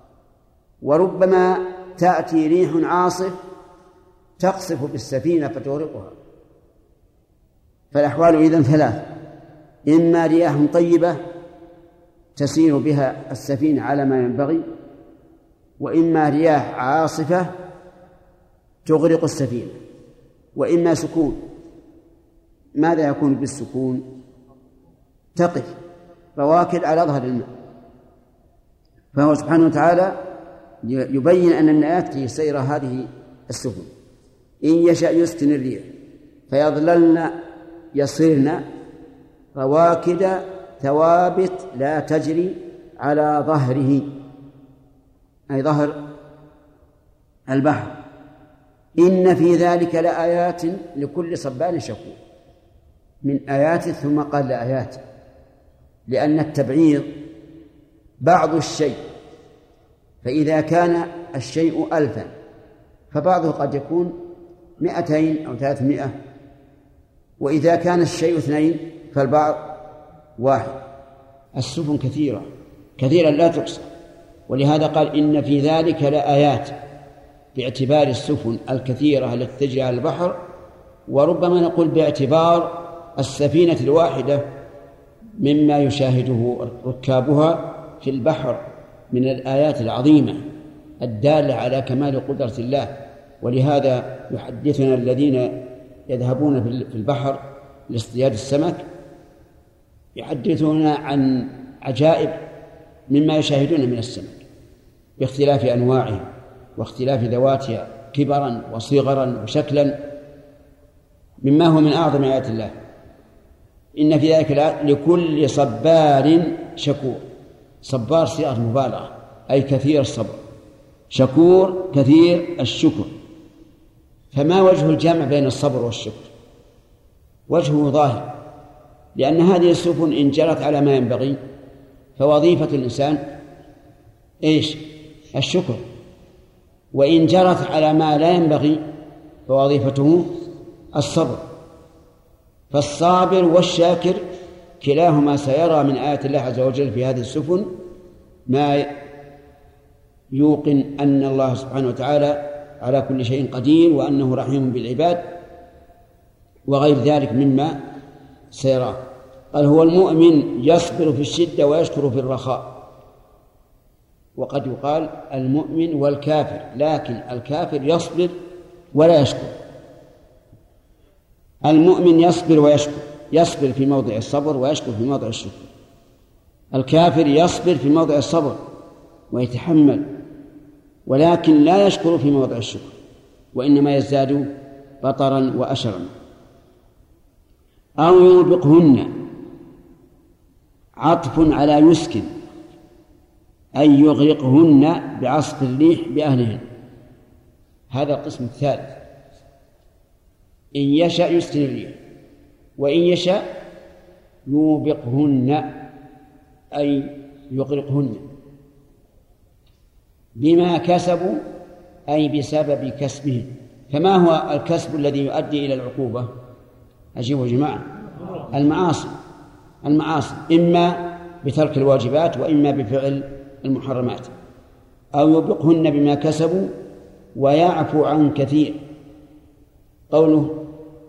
وربما تأتي ريح عاصف تقصف بالسفينة فتغرقها. فالأحوال إذن ثلاث: إما رياح طيبة تسير بها السفينة على ما ينبغي، وإما رياح عاصفة تغرق السفينة، وإما سكون. ماذا يكون بالسكون؟ تقف رواكد على ظهر الماء. فهو سبحانه وتعالى يبين أن الآيات في سير هذه السفن. إن يشأ يسكن الريح فيظللن يصيرن رواكد ثوابت لا تجري على ظهره، أي ظهر البحر. إن في ذلك لآيات لكل صبار شكور. من آيات ثم قال لآيات، لأن التبعيض بعض الشيء، فإذا كان الشيء ألفا فبعضه قد يكون مئتين أو ثلاثمائة، وإذا كان الشيء اثنين فالبعض واحد. السفن كثيرة كثيرا لا تحصى، ولهذا قال: إن في ذلك لآيات، باعتبار السفن الكثيرة التي تجري على البحر، وربما نقول باعتبار السفينة الواحدة مما يشاهده ركابها في البحر من الآيات العظيمة الدالة على كمال قدرة الله. ولهذا يحدثنا الذين يذهبون في البحر لاصطياد السمك، يحدثون عن عجائب مما يشاهدون من السمك باختلاف أنواعه واختلاف ذواتها كبرا وصغرا وشكلا، مما هو من أعظم آيات الله. إن في ذلك لكل صبار شكور. صبار صيغة مبالغة، أي كثير الصبر، شكور كثير الشكر. فما وجه الجمع بين الصبر والشكر؟ وجهه ظاهر، لأن هذه السفن إن جرت على ما ينبغي فوظيفة الإنسان إيش؟ الشكر. وإن جرت على ما لا ينبغي فوظيفته الصبر. فالصابر والشاكر كلاهما سيرى من آيات الله عز وجل في هذه السفن ما يوقن أن الله سبحانه وتعالى على كل شيء قدير وأنه رحيم بالعباد وغير ذلك مما سيراه. قال هو المؤمن يصبر في الشدة ويشكر في الرخاء. وقد يقال المؤمن والكافر، لكن الكافر يصبر ولا يشكر. المؤمن يصبر ويشكر، يصبر في موضع الصبر ويشكر في موضع الشكر. الكافر يصبر في موضع الصبر ويتحمل ولكن لا يشكر في موضع الشكر، وإنما يزداد بطرا وأشرا. أو يوبقهن عطف على يسكن، أي يغرقهن بعصف الريح بأهلهن. هذا القسم الثالث. إن يشاء يسكن الريح، وإن يشاء يوبقهن أي يغرقهن بما كسبوا أي بسبب كسبهم. فما هو الكسب الذي يؤدي إلى العقوبة؟ أجيبوا يا جماعة. المعاصي المعاصي إما بترك الواجبات وإما بفعل المحرمات. أو يوبقهن بما كسبوا ويعفو عن كثير. قوله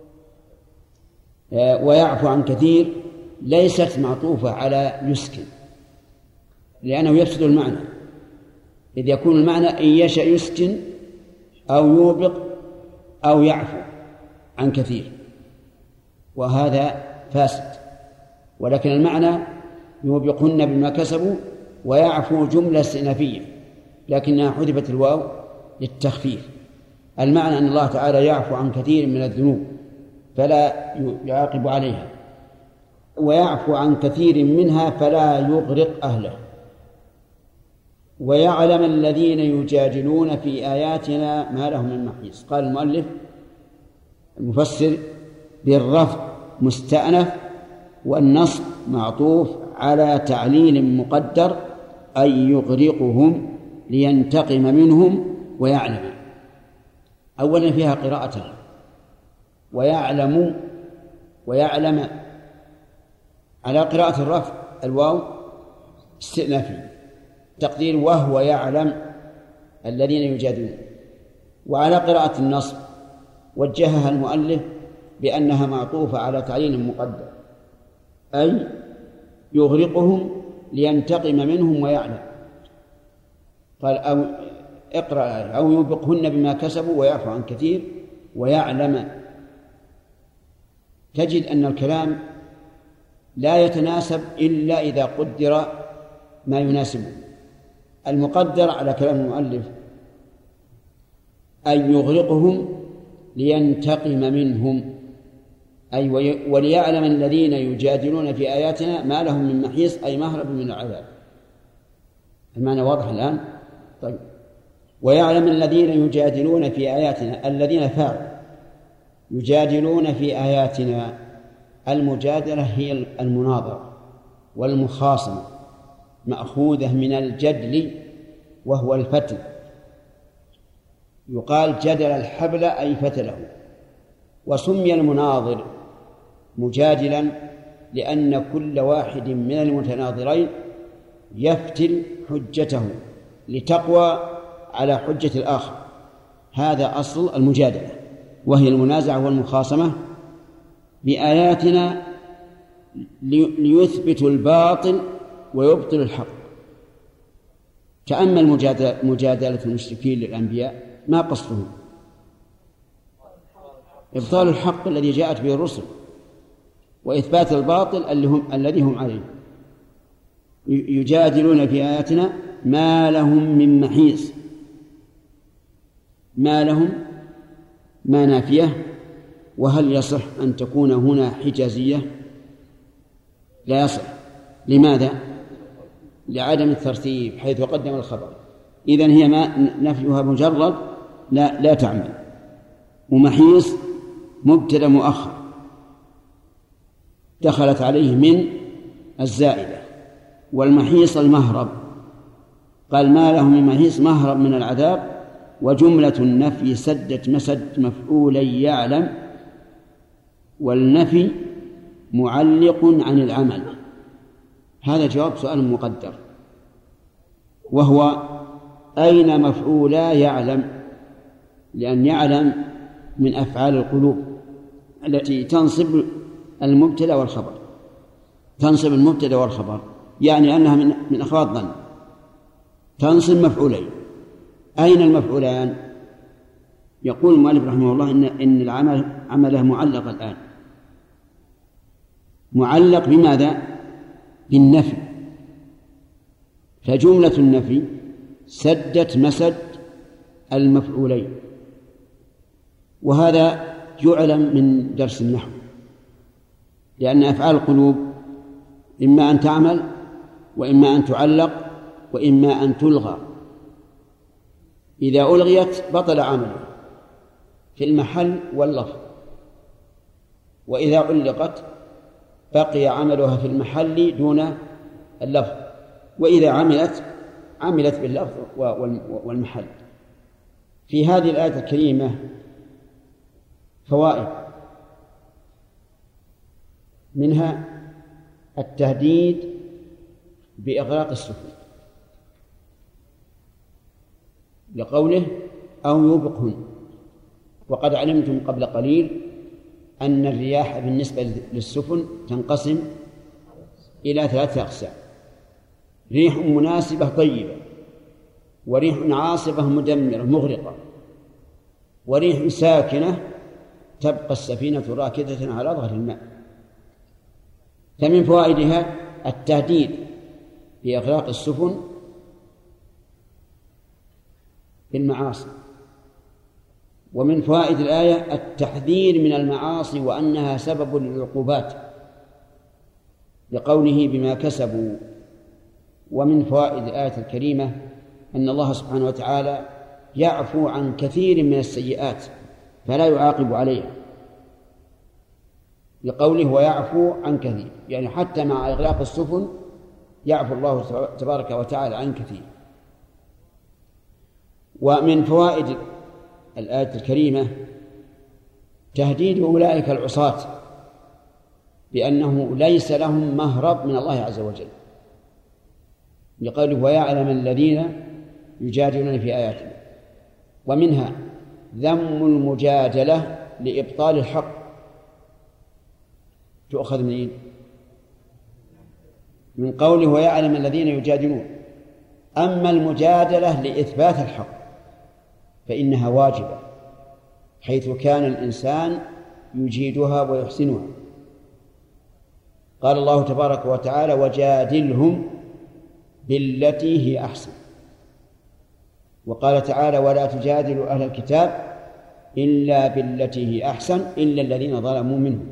ويعفو عن كثير ليست معطوفة على يسكن، لأنه يفسد المعنى. إذ يكون المعنى إن يشاء يسكن أو يوبق أو يعفو عن كثير، وهذا فاسد. ولكن المعنى يوبقهن بما كسبوا ويعفو جملة استئنافية لكنها حذفت الواو للتخفيف. المعنى أن الله تعالى يعفو عن كثير من الذنوب فلا يعاقب عليها، ويعفو عن كثير منها فلا يغرق أهله. ويعلم الذين يجادلون في آياتنا ما لهم من محيص. قال المؤلف المفسر بالرفع مستأنف والنصب معطوف على تعليل مقدر أي يغرقهم لينتقم منهم ويعلم. أولا فيها قراءة ويعلم ويعلم على قراءة الرفع الواو استئنافي تقدير وهو يعلم الذين يجادلون. وعلى قراءة النصب وجهها المؤلف بأنها معطوفة على تعليل مقدر أي يغرقهم لينتقم منهم ويعلم. قال أو اقرأ أو يوبقهن بما كسبوا ويعفو عن كثير ويعلم. تجد أن الكلام لا يتناسب إلا إذا قدر ما يناسبه. المقدر على كلام المؤلف أن يغرقهم لينتقم منهم أي وليعلم الذين يجادلون في آياتنا ما لهم من محيص أي مهرب من العذاب. المعنى واضح الآن؟ طيب. ويعلم الذين يجادلون في آياتنا، الذين فاعل يجادلون في آياتنا. المجادلة هي المناظرة والمخاصمة مأخوذة من الجدل وهو الفتل. يقال جدل الحبل أي فتله. وسمي المناظر مجادلا لأن كل واحد من المتناظرين يفتل حجته لتقوى على حجة الآخر. هذا أصل المجادلة، وهي المنازعة والمخاصمة بآياتنا ليثبتوا الباطل ويبطل الحق. تأمل مجادلة المشركين للأنبياء، ما قصدهم؟ إبطال الحق الذي جاءت به الرسل وإثبات الباطل الذي هم عليه. يجادلون في آياتنا ما لهم من محيص. ما لهم ما نافية، وهل يصح أن تكون هنا حجازية؟ لا يصح. لماذا؟ لعدم الترتيب حيث قدم الخبر. إذن هي ما نفيها مجرد لا, لا تعمل. ومحيص مبتدأ مؤخر دخلت عليه من الزائدة، والمحيص المهرب. قال ما له من محيص مهرب من العذاب وجملة النفي سدت مسد مفعولي يعلم، والنفي معلق عن العمل. هذا جواب سؤال مقدر، وهو أين مفعولا يعلم؟ لأن يعلم من أفعال القلوب التي تنصب المبتدأ والخبر، تنصب المبتدأ والخبر، يعني أنها من من أخوات ظن، تنصب مفعولين. أين المفعولان؟ يقول المؤلف رحمه الله إن إن العمل عمله معلق الآن، معلق بماذا؟ بالنفي. فجملة النفي سدت مسد المفعولين، وهذا يعلم من درس النحو، لأن أفعال القلوب إما أن تعمل وإما أن تعلق وإما أن تلغى. إذا ألغيت بطل عمله في المحل واللفظ، وإذا علقت بقي عملها في المحل دون اللفظ، وإذا عملت عملت باللفظ والمحل. في هذه الآية الكريمة فوائد، منها التهديد بإغراق السفن لقوله أو يوبقهن، وقد علمتم قبل قليل أن الرياح بالنسبة للسفن تنقسم إلى ثلاثة أقسام: ريح مناسبة طيبة، وريح عاصفة مدمرة مغرقة، وريح ساكنة تبقى السفينة راكدة على ظهر الماء. فمن فوائدها التهديد بإغراق السفن بالمعاصي، ومن فوائد الآية التحذير من المعاصي وأنها سبب للعقوبات لقوله بما كسبوا. ومن فوائد الآية الكريمة أن الله سبحانه وتعالى يعفو عن كثير من السيئات فلا يعاقب عليها، لقوله ويعفو عن كثير، يعني حتى مع إغلاق السفن يعفو الله تبارك وتعالى عن كثير. ومن فوائد الآية الكريمة تهديد أولئك العصاة بأنه ليس لهم مهرب من الله عز وجل، لقوله ويعلم الذين يجادلون في آياتنا. ومنها ذم المجادلة لإبطال الحق، تؤخذ منين؟ من قوله ويعلم الذين يجادلون. أما المجادلة لإثبات الحق فإنها واجبة، حيث كان الإنسان يجيدها ويحسنها. قال الله تبارك وتعالى وجادلهم بالتي هي أحسن، وقال تعالى ولا تجادلوا أهل الكتاب إلا بالتي هي أحسن إلا الذين ظلموا منهم.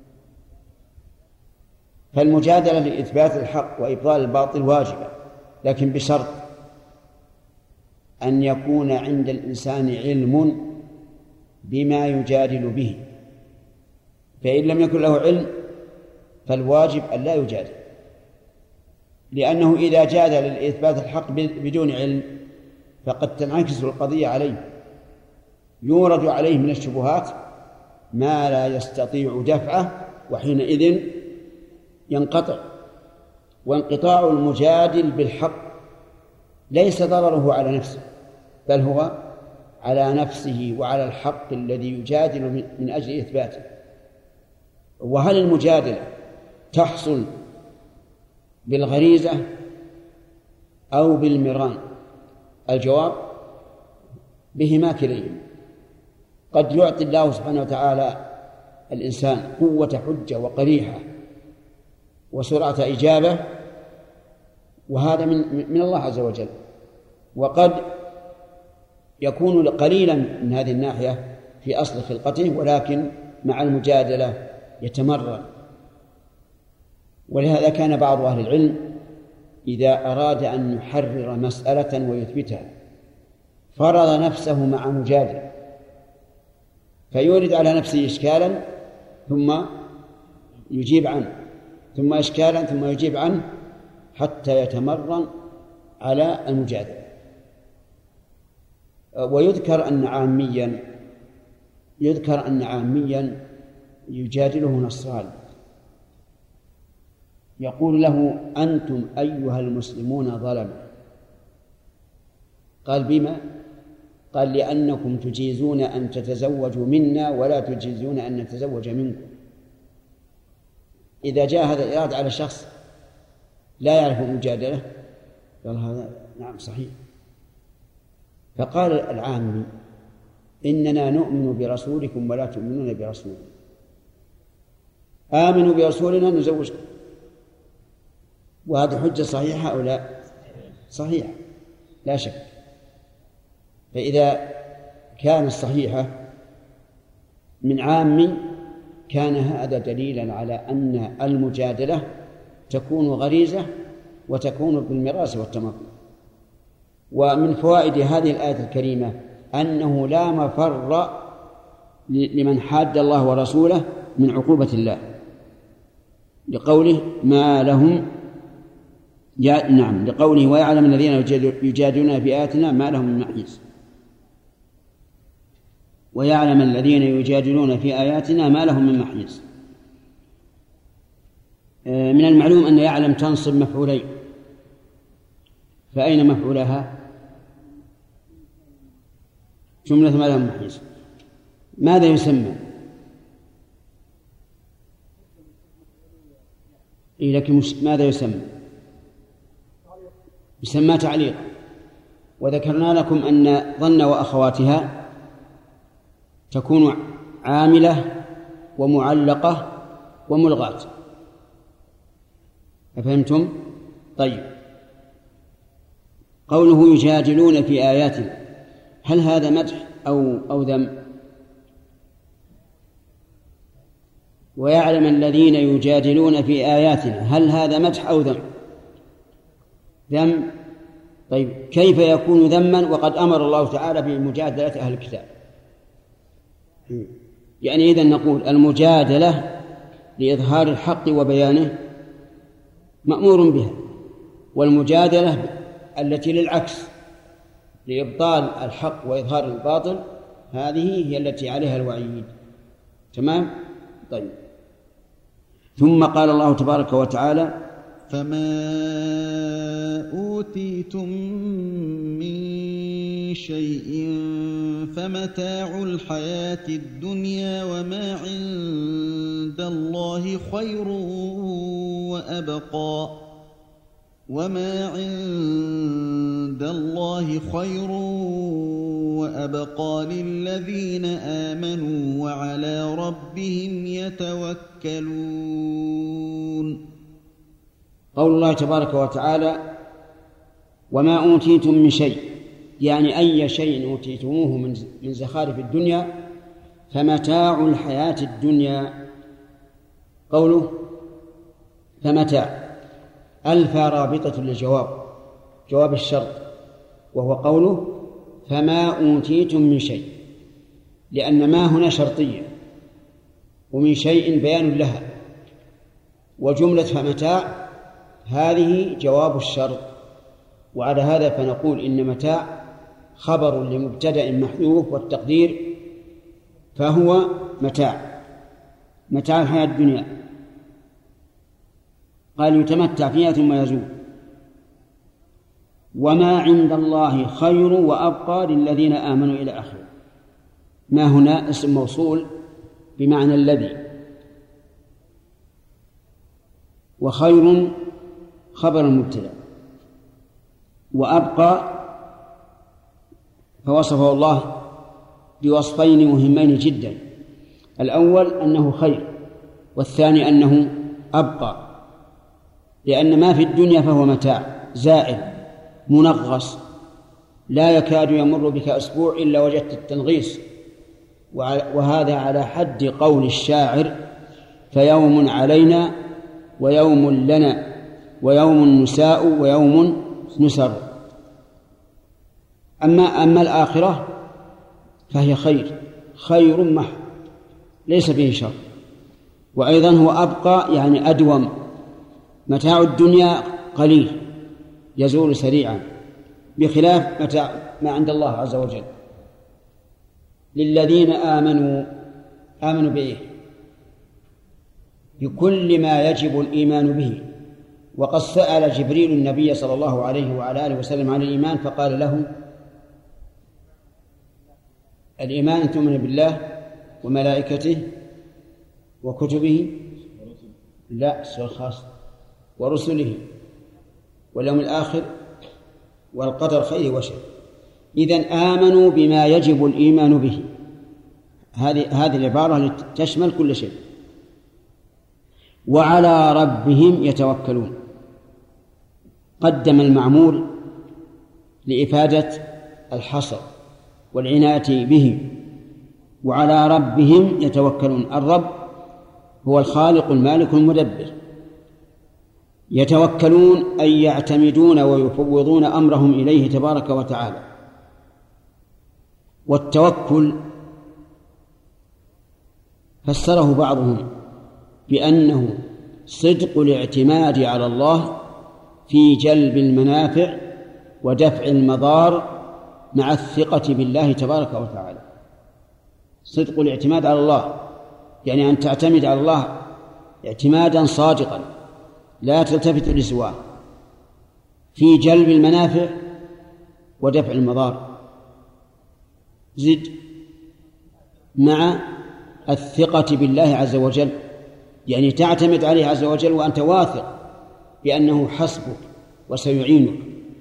فالمجادلة لإثبات الحق وإبطال الباطل واجبة، لكن بشرط أن يكون عند الإنسان علم بما يجادل به، فإن لم يكن له علم فالواجب أن لا يجادل، لأنه إذا جادل لإثبات الحق بدون علم فقد تنعكس القضية عليه، يورد عليه من الشبهات ما لا يستطيع دفعه، وحينئذ ينقطع. وانقطاع المجادل بالحق ليس ضرره على نفسه، بل هو على نفسه وعلى الحق الذي يجادل من أجل إثباته. وهل المجادلة تحصل بالغريزة أو بالمران؟ الجواب بهما كليهما. قد يعطي الله سبحانه وتعالى الإنسان قوة حجة وقريحة وسرعة إجابة، وهذا من من الله عز وجل، وقد يكون قليلا من هذه الناحية في أصل خلقته، ولكن مع المجادلة يتمرن. ولهذا كان بعض أهل العلم إذا أراد أن يحرر مسألة ويثبتها فرض نفسه مع مجادل، فيورد على نفسه إشكالا ثم يجيب عنه، ثم إشكالا ثم يجيب عنه، حتى يتمرن على المجادلة. ويذكر أن عاميا يذكر أن عاميا يجادله نصراني يقول له: أنتم أيها المسلمون ظلمة. قال: بما؟ قال: لأنكم تجيزون أن تتزوجوا منا ولا تجيزون أن نتزوج منكم. إذا جاء هذا الإرادة على شخص لا يعرف المجادلة قال: هذا نعم صحيح. فقال العامي: إننا نؤمن برسولكم ولا تؤمنون برسولنا، آمنوا برسولنا نزوجكم. وهذه حجة صحيحة أو لا؟ صحيحة لا شك. فإذا كان الصحيحة من عام كان هذا دليلا على أن المجادلة تكون غريزة وتكون بالمراس والتمكن. ومن فوائد هذه الآية الكريمة أنه لا مفر لمن حاد الله ورسوله من عقوبة الله، لقوله ما لهم يا نعم لقوله ويعلم الذين يجادلون في آياتنا ما لهم من محيص. ويعلم الذين يجادلون في آياتنا ما لهم من محيص. من المعلوم أن يعلم تنصب مفعولين، فأين مفعولها؟ جملة ما لهم محيص. ماذا يسمى؟ إيه لكن ماذا يسمى؟ يسمى تعليق. وذكرنا لكم أن ظن وأخواتها تكون عاملة ومعلقة وملغاة. أفهمتم؟ طيب، قوله يجادلون في آياتنا، هل هذا مدح أو أو ذم؟ ويعلم الذين يجادلون في آياتنا، هل هذا مدح أو ذم؟ ذم. طيب، كيف يكون ذما وقد أمر الله تعالى بمجادلة أهل الكتاب؟ يعني إذن نقول المجادلة لإظهار الحق وبيانه مأمور بها، والمجادلة التي للعكس لإبطال الحق وإظهار الباطل هذه هي التي عليها الوعيد. تمام؟ طيب. ثم قال الله تبارك وتعالى: فما أوتيتم من شيء فمتاع الحياة الدنيا وما عند الله خير وأبقى وما عند الله خير وأبقى للذين آمنوا وعلى ربهم يتوكلون. قول الله تبارك وتعالى: وما أوتيتم من شيء، يعني أي شيء أوتيتموه من زخارف الدنيا فمتاع الحياة الدنيا. قوله فمتاع ألفى رابطة للجواب، جواب الشرط، وهو قوله فما أوتيتم من شيء، لأن ما هنا شرطية ومن شيء بيان لها، وجملة فمتاع هذه جواب الشرط. وعلى هذا فنقول إن متاع خبر لمبتدأ محذوف والتقدير فهو متاع متاع الحياة الدنيا. قال يتمتع فيها ثم يزول. وما عند الله خير وأبقى للذين آمنوا إلى آخره. ما هنا اسم موصول بمعنى الذي، وخير خبر المبتدأ، وأبقى فوصفه الله بوصفين مهمين جدا: الأول أنه خير، والثاني أنه أبقى، لأن ما في الدنيا فهو متاع زائل منغص لا يكاد يمر بك أسبوع إلا وجدت التنغيص، وهذا على حد قول الشاعر: فيوم علينا ويوم لنا ويوم نساء ويوم نسر. أما أما الآخرة فهي خير، خير محض ليس فيه شر، وأيضا هو أبقى يعني أدوم. متاع الدنيا قليل يزول سريعا، بخلاف متاع ما عند الله عز وجل. للذين آمنوا آمنوا بإيه؟ بكل ما يجب الإيمان به. وقد سأل جبريل النبي صلى الله عليه وعلى آله وسلم عن الإيمان فقال له: الإيمان أن تؤمن بالله وملائكته وكتبه لا سؤال خاص ورسله واليوم الآخر والقدر خيره وشره. إذن آمنوا بما يجب الإيمان به. هذه هذه العبارة تشمل كل شيء. وعلى ربهم يتوكلون. قدم المعمول لإفادة الحصر والعناية به. وعلى ربهم يتوكلون. الرب هو الخالق المالك المدبر. يتوكلون أي يعتمدون ويفوضون أمرهم إليه تبارك وتعالى. والتوكل فسره بعضهم بأنه صدق الاعتماد على الله في جلب المنافع ودفع المضار مع الثقة بالله تبارك وتعالى. صدق الاعتماد على الله يعني أن تعتمد على الله اعتمادا صادقا لا تلتفت لسواه في جلب المنافع ودفع المضار. زد مع الثقة بالله عز وجل يعني تعتمد عليه عز وجل وأنت واثق بأنه حسبك وسيعينك.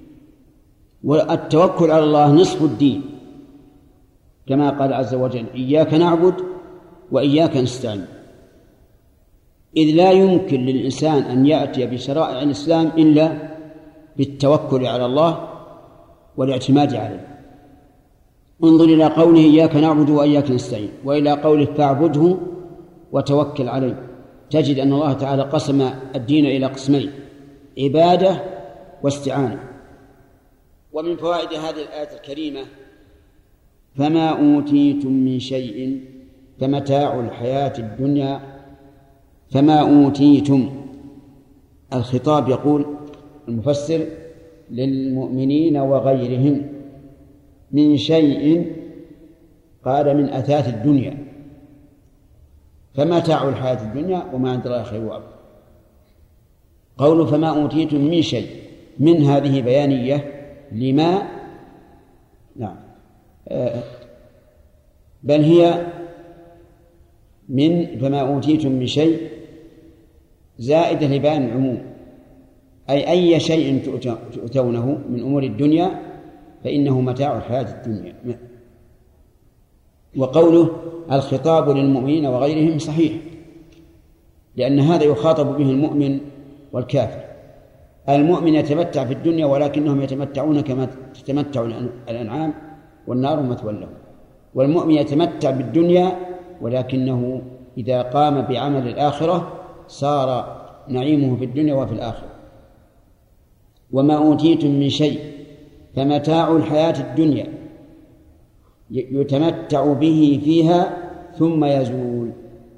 والتوكل على الله نصف الدين كما قال عز وجل: إياك نعبد وإياك نستعين. إذ لا يمكن للإنسان أن يأتي بشرائع الإسلام إلا بالتوكل على الله والاعتماد عليه. انظر إلى قوله: إياك نعبد وإياك نستعين، وإلى قوله: فاعبده وتوكل عليه. تجد أن الله تعالى قسم الدين إلى قسمين: عبادة واستعانة. ومن فوائد هذه الآية الكريمة: فما أوتيتم من شيء فمتاع الحياة الدنيا. فما أوتيتم، الخطاب يقول المفسر للمؤمنين وغيرهم، من شيء قال من أثاث الدنيا. فمتاع الحياة الدنيا وما عند الله خير وأبقى. قوله فما أوتيتم من شيء، من هذه بيانية لما نعم بل هي من فما أوتيتم من شيء زائدة لبيان العموم، أي أي شيء تؤتونه من أمور الدنيا فإنه متاع الحياة الدنيا. وقوله الخطاب للمؤمنين وغيرهم صحيح، لأن هذا يخاطب به المؤمن والكافر. المؤمن يتمتع في الدنيا ولكنهم يتمتعون كما تتمتع الأنعام والنار مثوى لهم، والمؤمن يتمتع بالدنيا ولكنه إذا قام بعمل الآخرة صار نعيمه في الدنيا وفي الآخرة. وما أوتيتم من شيء فمتاع الحياة الدنيا يتمتع به فيها ثم يزول.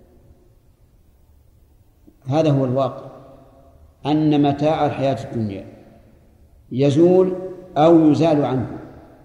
هذا هو الواقع، أن متاع الحياة الدنيا يزول أو يزال عنه،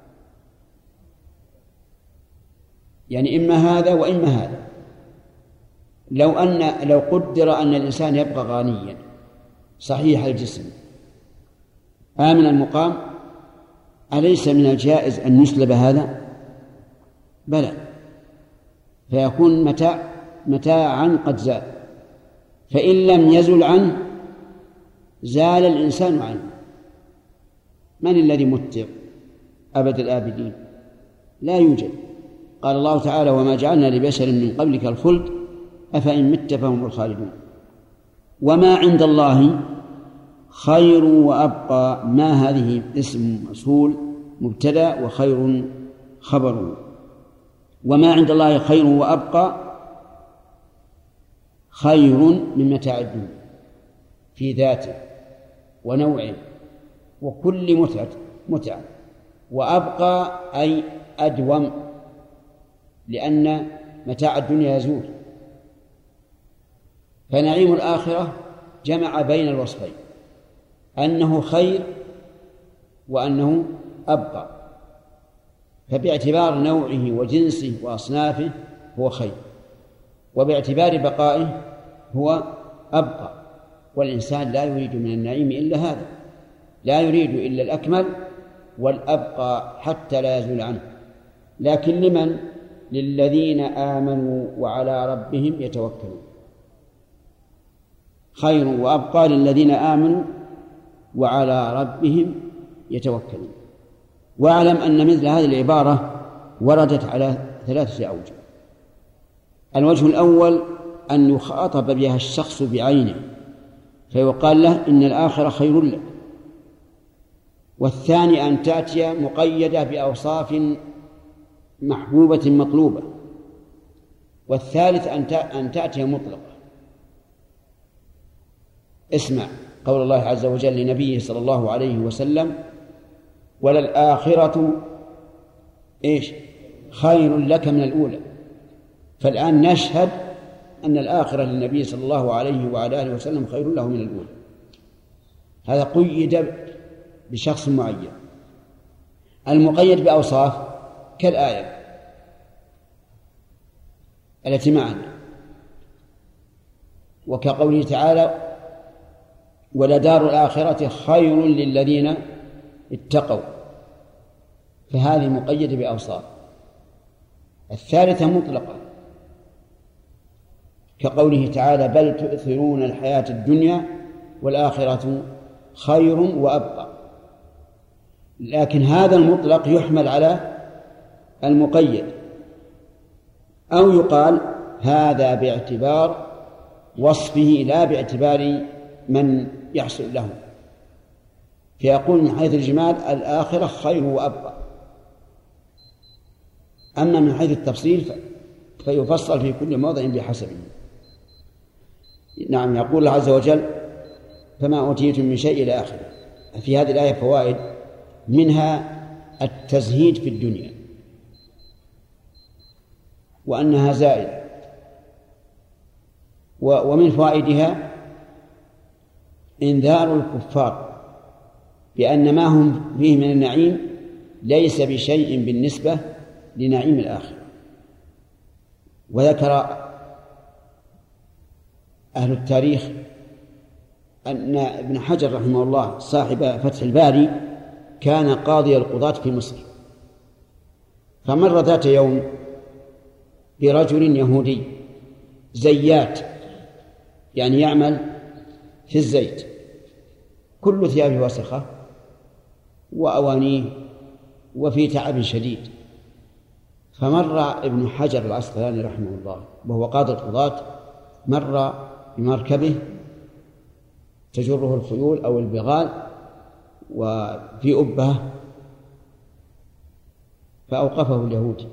يعني إما هذا وإما هذا. لو أن لو قدر أن الإنسان يبقى غنيا صحيح الجسم آمن المقام، أليس من الجائز أن يسلب هذا؟ بلى، فيكون متاع متاعا قد زال. فإن لم يزل عنه زال الإنسان عنه. من الذي متع أبد الآبدين؟ لا يوجد. قال الله تعالى وما جعلنا لبشر من قبلك الخلد أفإن مت فهم الخالدون. وما عند الله خير وأبقى. ما هذه اسم موصول مبتدأ وخير خبر. وما عند الله خير وأبقى خير من متاع الدنيا في ذاته ونوعه وكل متعة متعة، وأبقى أي أدوم، لأن متاع الدنيا يزول. فنعيم الآخرة جمع بين الوصفين، أنه خير وأنه أبقى. فباعتبار نوعه وجنسه وأصنافه هو خير، وباعتبار بقائه هو أبقى. والإنسان لا يريد من النعيم إلا هذا، لا يريد إلا الأكمل والأبقى حتى لا يزول عنه. لكن لمن؟ للذين آمنوا وعلى ربهم يتوكلون. خير وأبقى للذين آمنوا وعلى ربهم يتوكلون. واعلم أن مثل هذه العبارة وردت على ثلاثة أوجه. الوجه الأول أن يخاطب بها الشخص بعينه فيقال له إن الآخرة خير لك. والثاني أن تأتي مقيدة بأوصاف محبوبة مطلوبة. والثالث أن تأتي مطلقة. اسمع قول الله عز وجل لنبيه صلى الله عليه وسلم: وللآخرة إيش خير لك من الأولى. فالآن نشهد أن الآخرة للنبي صلى الله عليه وعلى آله وسلم خير له من الأولى. هذا قيد بشخص معين. المقيد بأوصاف كالآية التي معنا، وكقوله تعالى: ولدار الآخرة خير للذين اتقوا. فهذه مقيدة بأوصاف. الثالثة مطلقة كقوله تعالى: بل تؤثرون الحياة الدنيا والآخرة خير وأبقى. لكن هذا المطلق يحمل على المقيد، أو يقال هذا باعتبار وصفه لا باعتبار من يحصل له، فيقول من حيث الجمال الآخرة خير وأبقى. أما من حيث التفصيل فيفصل في كل موضع بحسبه. نعم، يقول الله عز وجل: فما أوتيتم من شيء إلى آخره. في هذه الآية فوائد، منها التزهيد في الدنيا وأنها زائلة، ومن فوائدها إنذار الكفار بأن ما هم فيه من النعيم ليس بشيء بالنسبة لنعيم الآخرة. وذكر أهل التاريخ أن ابن حجر رحمه الله صاحب فتح الباري كان قاضي القضاة في مصر، فمر ذات يوم برجل يهودي زيات، يعني يعمل في الزيت، كل ثيابه وسخة وأوانيه وفي تعب شديد. فمر ابن حجر العسقلاني رحمه الله وهو قاضي القضاة، مر بمركبه تجره الخيول أو البغال وفي أبه، فأوقفه اليهودي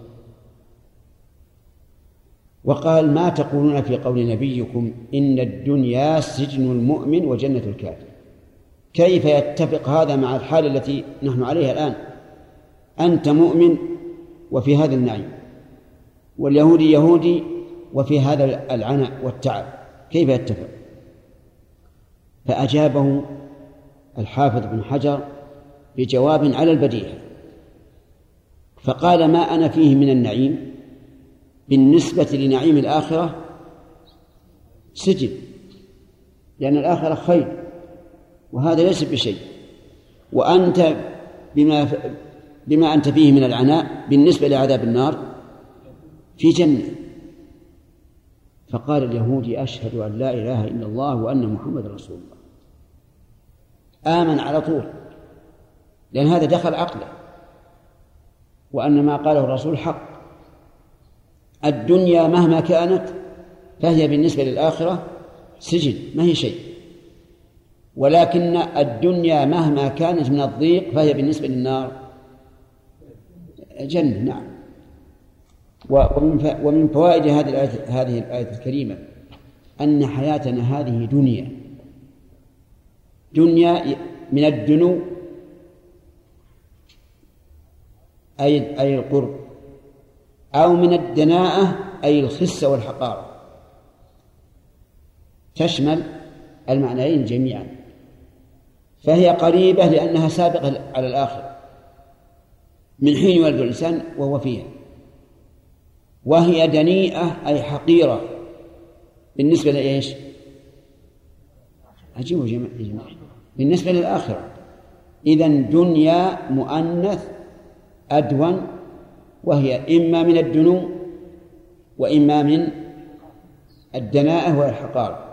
وقال: ما تقولون في قول نبيكم إن الدنيا سجن المؤمن وجنة الكافر؟ كيف يتفق هذا مع الحالة التي نحن عليها الآن؟ أنت مؤمن وفي هذا النعيم، واليهودي يهودي وفي هذا العناء والتعب، كيف يتفق؟ فأجابه الحافظ بن حجر بجواب على البديهة، فقال: ما أنا فيه من النعيم بالنسبة لنعيم الآخرة سجن، لأن الآخرة خير وهذا ليس بشيء، وأنت بما بما أنت فيه من العناء بالنسبة لعذاب النار في جنة. فقال اليهودي: أشهد أن لا إله إلا الله وأن محمد رسول الله. آمن على طول، لأن هذا دخل عقله، وأن ما قاله الرسول حق. الدنيا مهما كانت فهي بالنسبة للآخرة سجن، ما هي شيء، ولكن الدنيا مهما كانت من الضيق فهي بالنسبة للنار جنة. نعم. ومن فوائد هذه الآية هذه الآية الكريمة أن حياتنا هذه دنيا دنيا من الدنو أي أي القرب، أو من الدناءة أي الخسة والحقارة، تشمل المعنيين جميعا. فهي قريبة لأنها سابقة على الآخرة، من حين يولد الإنسان وهو فيها، وهي دنيئة أي حقيرة بالنسبة لإيش؟ عجيب وجميع بالنسبة للآخرة. إذن دنيا مؤنث أدون، وهي إما من الدنو وإما من الدناءة والحقارة،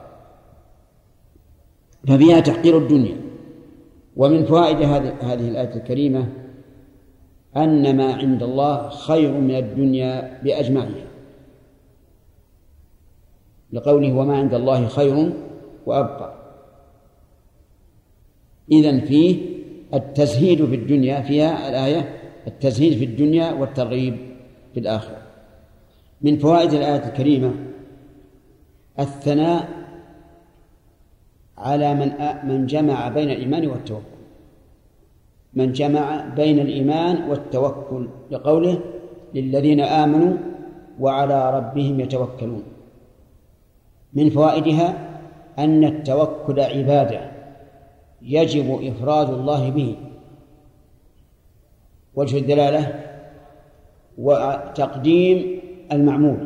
ففيها تحقير الدنيا. ومن فوائد هذه الآية الكريمة أن ما عند الله خير من الدنيا بأجمعها، لقوله وما عند الله خير وأبقى. إذن فيه التزهيد في الدنيا، فيها الآية التزهيد في الدنيا والترغيب في الآخرة. من فوائد الآية الكريمة الثناء على من من جمع بين الإيمان والتوكل، من جمع بين الإيمان والتوكل، لقوله للذين آمنوا وعلى ربهم يتوكلون. من فوائدها أن التوكل عبادة يجب إفراد الله به، وجه الدلالة وتقديم المعمول،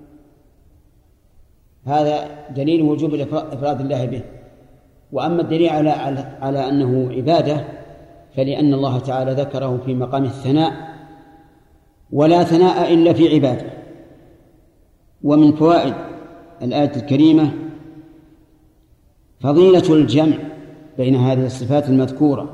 هذا دليل وجوب إفراد الله به. وأما الدليل على على أنه عبادة فلأن الله تعالى ذكره في مقام الثناء، ولا ثناء إلا في عبادة. ومن فوائد الآية الكريمة فضيلة الجمع بين هذه الصفات المذكورة،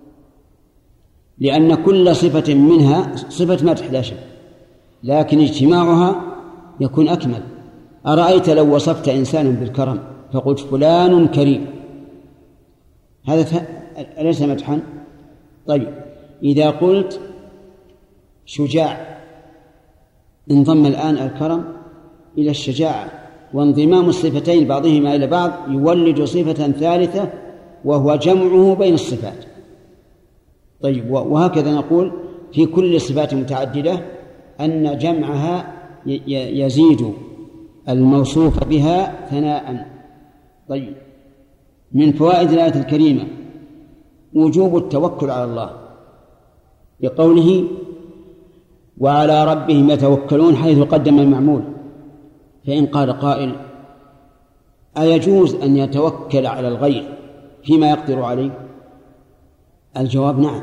لأن كل صفة منها صفة مدح لا شك، لكن اجتماعها يكون أكمل. أرأيت لو وصفت إنسانا بالكرم فقلت فلان كريم، هذا أليس مدحا؟ طيب إذا قلت شجاع انضم الآن الكرم إلى الشجاعة، وانضمام الصفتين بعضهما إلى بعض يولد صفة ثالثة وهو جمعه بين الصفات. طيب وهكذا نقول في كل صفات متعددة أن جمعها يزيد الموصوف بها ثناء. طيب من فوائد الآية الكريمة وجوب التوكل على الله، بقوله وعلى ربهم يتوكلون حيث قدم المعمول. فإن قال قائل أيجوز أن يتوكل على الغير فيما يقدر عليه؟ الجواب نعم،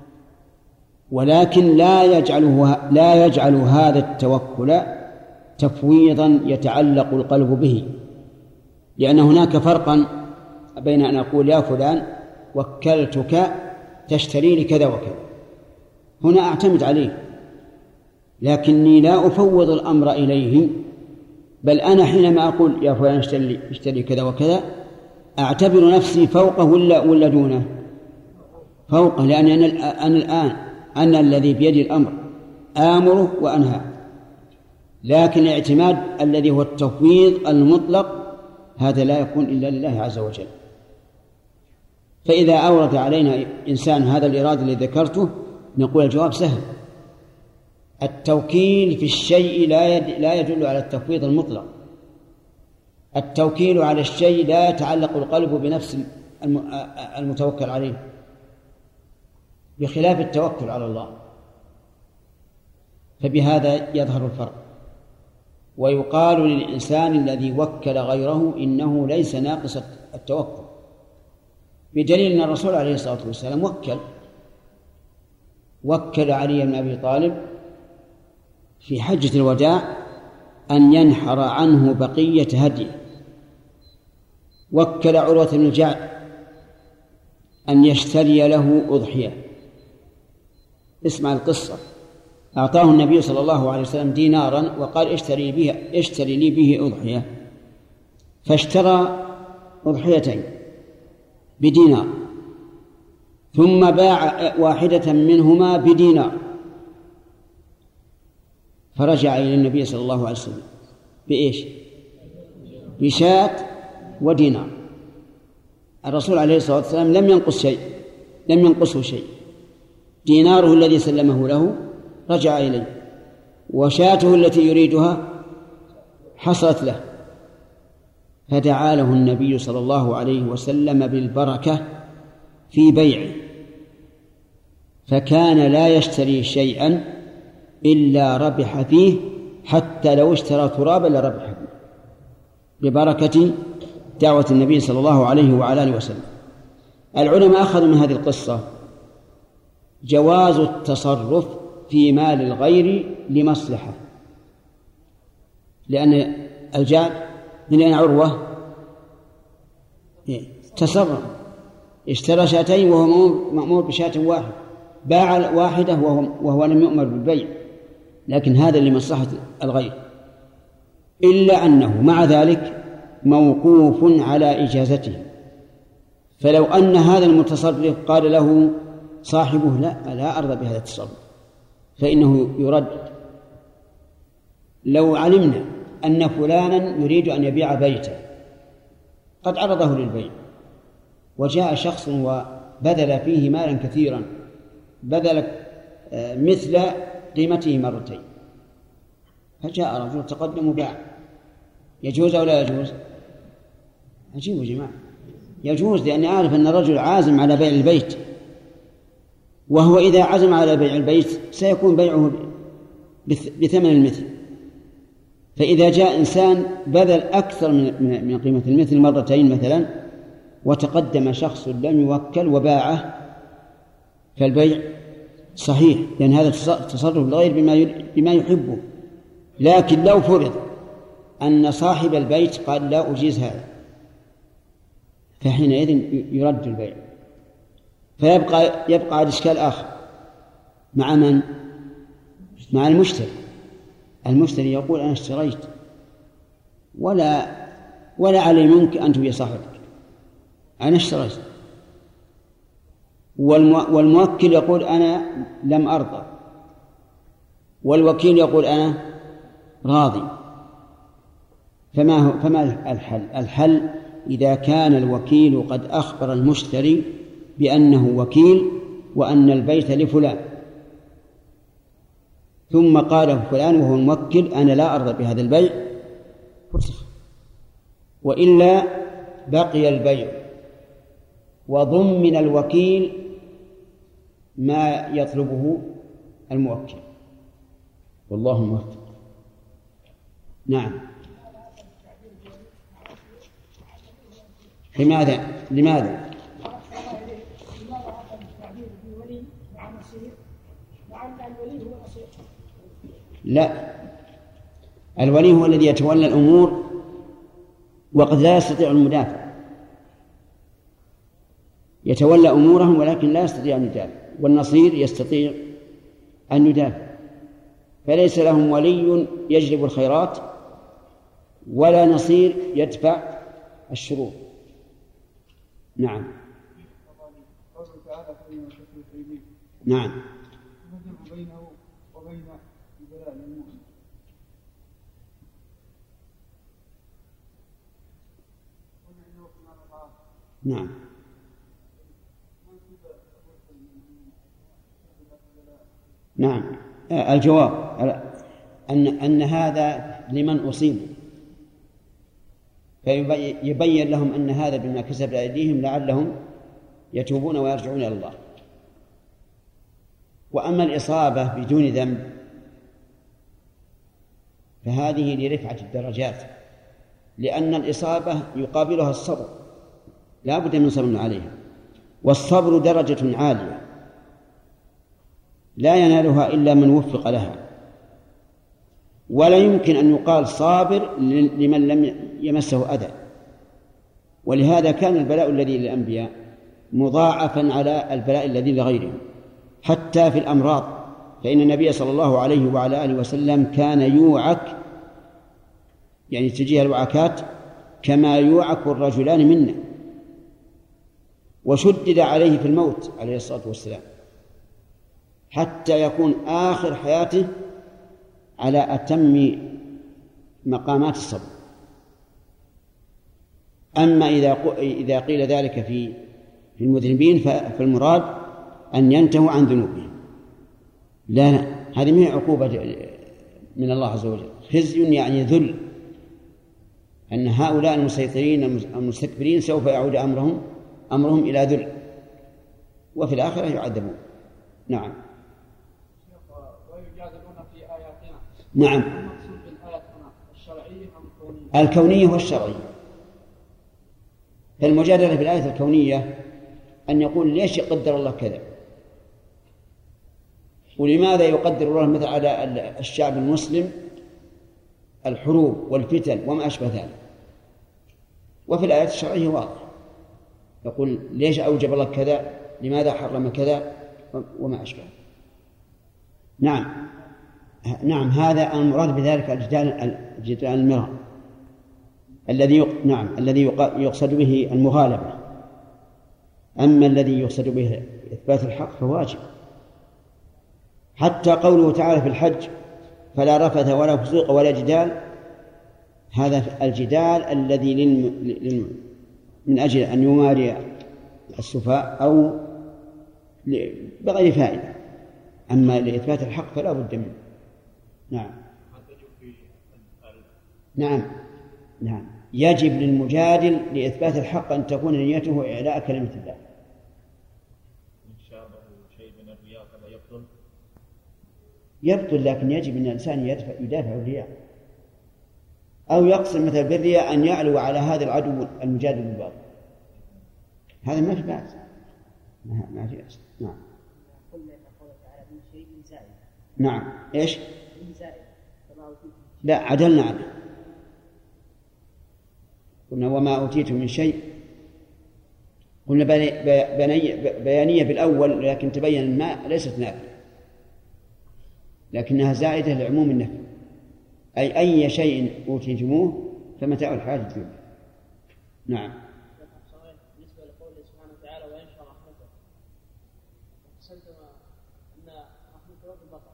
ولكن لا يجعله لا يجعل هذا التوكل تفويضا يتعلق القلب به، لأن هناك فرقا بين أن أقول يا فلان وكلتك تشتري لي كذا وكذا، هنا أعتمد عليه لكني لا أفوض الأمر إليه، بل أنا حينما أقول يا فلان اشتري, اشتري كذا وكذا أعتبر نفسي فوقه ولا, ولا دونه؟ فوقه، لأن أنا الآن أنا الذي بيدي الأمر آمره وأنهى. لكن الاعتماد الذي هو التفويض المطلق هذا لا يكون إلا لله عز وجل. فإذا أورد علينا إنسان هذا الإرادة الذي ذكرته نقول الجواب سهل، التوكيل في الشيء لا يدل على التفويض المطلق، التوكيل على الشيء لا يتعلق القلب بنفس المتوكل عليه، بخلاف التوكل على الله. فبهذا يظهر الفرق. ويقال للإنسان الذي وكل غيره إنه ليس ناقص التوكل، بدليل أن الرسول عليه الصلاة والسلام وكل وكل علي بن أبي طالب في حجة الوداع أن ينحر عنه بقية هديه، وكل عروة بن الجعد أن يشتري له أضحية. اسمع القصة، أعطاه النبي صلى الله عليه وسلم دينارا وقال اشتري, به اشتري لي به أضحية، فاشترى أضحيتين بدينار ثم باع واحدة منهما بدينار، فرجع إلى النبي صلى الله عليه وسلم بإيش؟ بشاة ودينار. الرسول عليه الصلاة والسلام لم ينقص شيء، لم ينقصه شيء، ديناره الذي سلمه له رجع إليه، وشاته التي يريدها حصلت له، فدعا له النبي صلى الله عليه وسلم بالبركة في بيعه، فكان لا يشتري شيئا إلا ربح فيه، حتى لو اشترى ترابا لربح فيه، ببركة دعوة النبي صلى الله عليه وعلى آله وسلم. العلماء أخذوا من هذه القصة جواز التصرف في مال الغير لمصلحة، لأن الجاد من أين عروة تصرف، اشترى شاتين وهو مأمور بشاة واحد، باع واحدة وهو, وهو لم يؤمر بالبيع، لكن هذا لمصلحة الغير، إلا أنه مع ذلك موقوف على إجازته. فلو أن هذا المتصرف قال له صاحبه لا لا أرضى بهذا التصرف فإنه يرد. لو علمنا أن فلانا يريد أن يبيع بيته قد عرضه للبيع وجاء شخص وبذل فيه مالا كثيرا، بذل مثل قيمته مرتين، فجاء رجل تقدم وباع، يجوز أو لا يجوز؟ عجيب يا جماعة، يجوز، لأني أعرف أن الرجل عازم على بيع البيت، وهو إذا عزم على بيع البيت سيكون بيعه بثمن المثل. فإذا جاء إنسان بذل أكثر من قيمة المثل مرتين مثلا وتقدم شخص لم يوكل وباعه فالبيع صحيح، لأن هذا تصرف الغير بما يحبه. لكن لو فرض أن صاحب البيت قال لا أجيز هذا فحينئذ يرد البيع، فيبقى يبقى الإشكال آخر مع من؟ مع المشتري. المشتري يقول أنا اشتريت ولا ولا علي منك أن تبيع صاحبك، أنا اشتريت، والموكل يقول أنا لم أرضى، والوكيل يقول أنا راضي. فما هو فما الحل؟ الحل إذا كان الوكيل قد أخبر المشتري بأنه وكيل وأن البيت لفلان، ثم قال فلان وهو الموكل أنا لا أرضى بهذا البيع، فسخ، وإلا بقي البيع وضمن الوكيل ما يطلبه الموكل، والله موفق. نعم. لماذا لماذا لا، الولي هو الذي يتولى الأمور وقد لا يستطيع المدافع، يتولى أمورهم ولكن لا يستطيع أن يدافع، والنصير يستطيع أن يدافع، فليس لهم ولي يجلب الخيرات ولا نصير يدفع الشرور. نعم. نعم. بينه وبين البلاء المؤمن. نعم. نعم. الجواب أن أن هذا لمن أصيبوا، فيبين لهم أن هذا بما كسب أيديهم لعلهم يتوبون ويرجعون إلى الله. وأما الإصابة بدون ذنب فهذه لرفعة الدرجات، لأن الإصابة يقابلها الصبر، لا بد من صبر عليها، والصبر درجة عالية لا ينالها إلا من وفق لها، ولا يمكن أن يقال صابر لمن لم يمسه أذى. ولهذا كان البلاء الذي للأنبياء مضاعفا على البلاء الذي لغيرهم، حتى في الأمراض، فإن النبي صلى الله عليه وعلى آله وسلم كان يوعك، يعني تجيه الوعكات كما يوعك الرجلان منا، وشدد عليه في الموت عليه الصلاة والسلام حتى يكون آخر حياته على أتم مقامات الصبر. أما إذا قيل ذلك في في المذنبين فالمراد أن ينتهوا عن ذنوبهم. لا لا، هذه من عقوبة من الله عز وجل، خزي يعني ذل، أن هؤلاء المسيطرين المستكبرين سوف يعود أمرهم أمرهم إلى ذل، وفي الآخرة يعذبون. نعم. ويجادلون في آياتنا. نعم. المقصود بالآيات هنا الشرعية أم الكونية؟ الكونية والشرعية. فالمجادلة في الآية الكونية أن يقول ليش يقدر الله كذا، ولماذا يقدر الله مثل على الشعب المسلم الحروب والفتن وما أشبه ذلك. وفي الآيات الشرعية واضح، يقول ليش أوجب الله كذا، لماذا حرم كذا وما أشبه. نعم نعم هذا المراد بذلك الجدال الجدال المرأة الذي يق... نعم الذي يق... يقصد به المغالبة. أما الذي يقصد به إثبات الحق فواجب. حتى قوله تعالى في الحج فلا رفث ولا فسوق ولا جدال، هذا الجدال الذي للم... للم... من أجل أن يماري السفهاء أو بغير فائدة. أما لإثبات الحق فلا بد منه. نعم نعم نعم يجب للمجادل لإثبات الحق أن تكون نيته إعلاء كلمة الله. إن شاء شيء من الرياء كما يبطل يبطل، لكن يجب أن الإنسان يدافع الرياء، أو يقصد مثل بالرياء أن يعلو على هذا العدو المجادل بالباطل، هذا ما في بأس، ما في بأس. نعم. نعم إيش؟ لا عدلنا عنه، قلنا وما أوتيت من شيء، قلنا بيانية بالأول لكن تبين الماء ليست نافية، لكنها زائدة لعموم النفي، أي أي شيء أوتيتموه فمتاع الحياة الدنيا. نعم. بالنسبة لقوله سبحانه وتعالى وينشر رحمته، قسمتم أن رحمته بالبطر،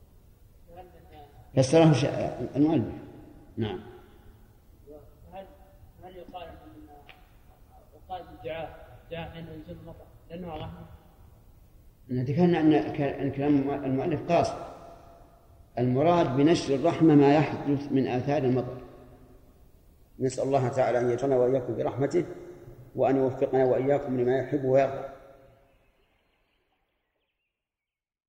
فسره المؤلف. نعم. هل هل يقال ان يقال الدعاء دعاء حين ينزل المطر لانه رحمه؟ ذكرنا ان كلام المؤلف قاصد، المراد بنشر الرحمه ما يحدث من آثار المطر. نسأل الله تعالى ان يجعلنا واياكم برحمته وان يوفقنا واياكم لما يحب ويرضى.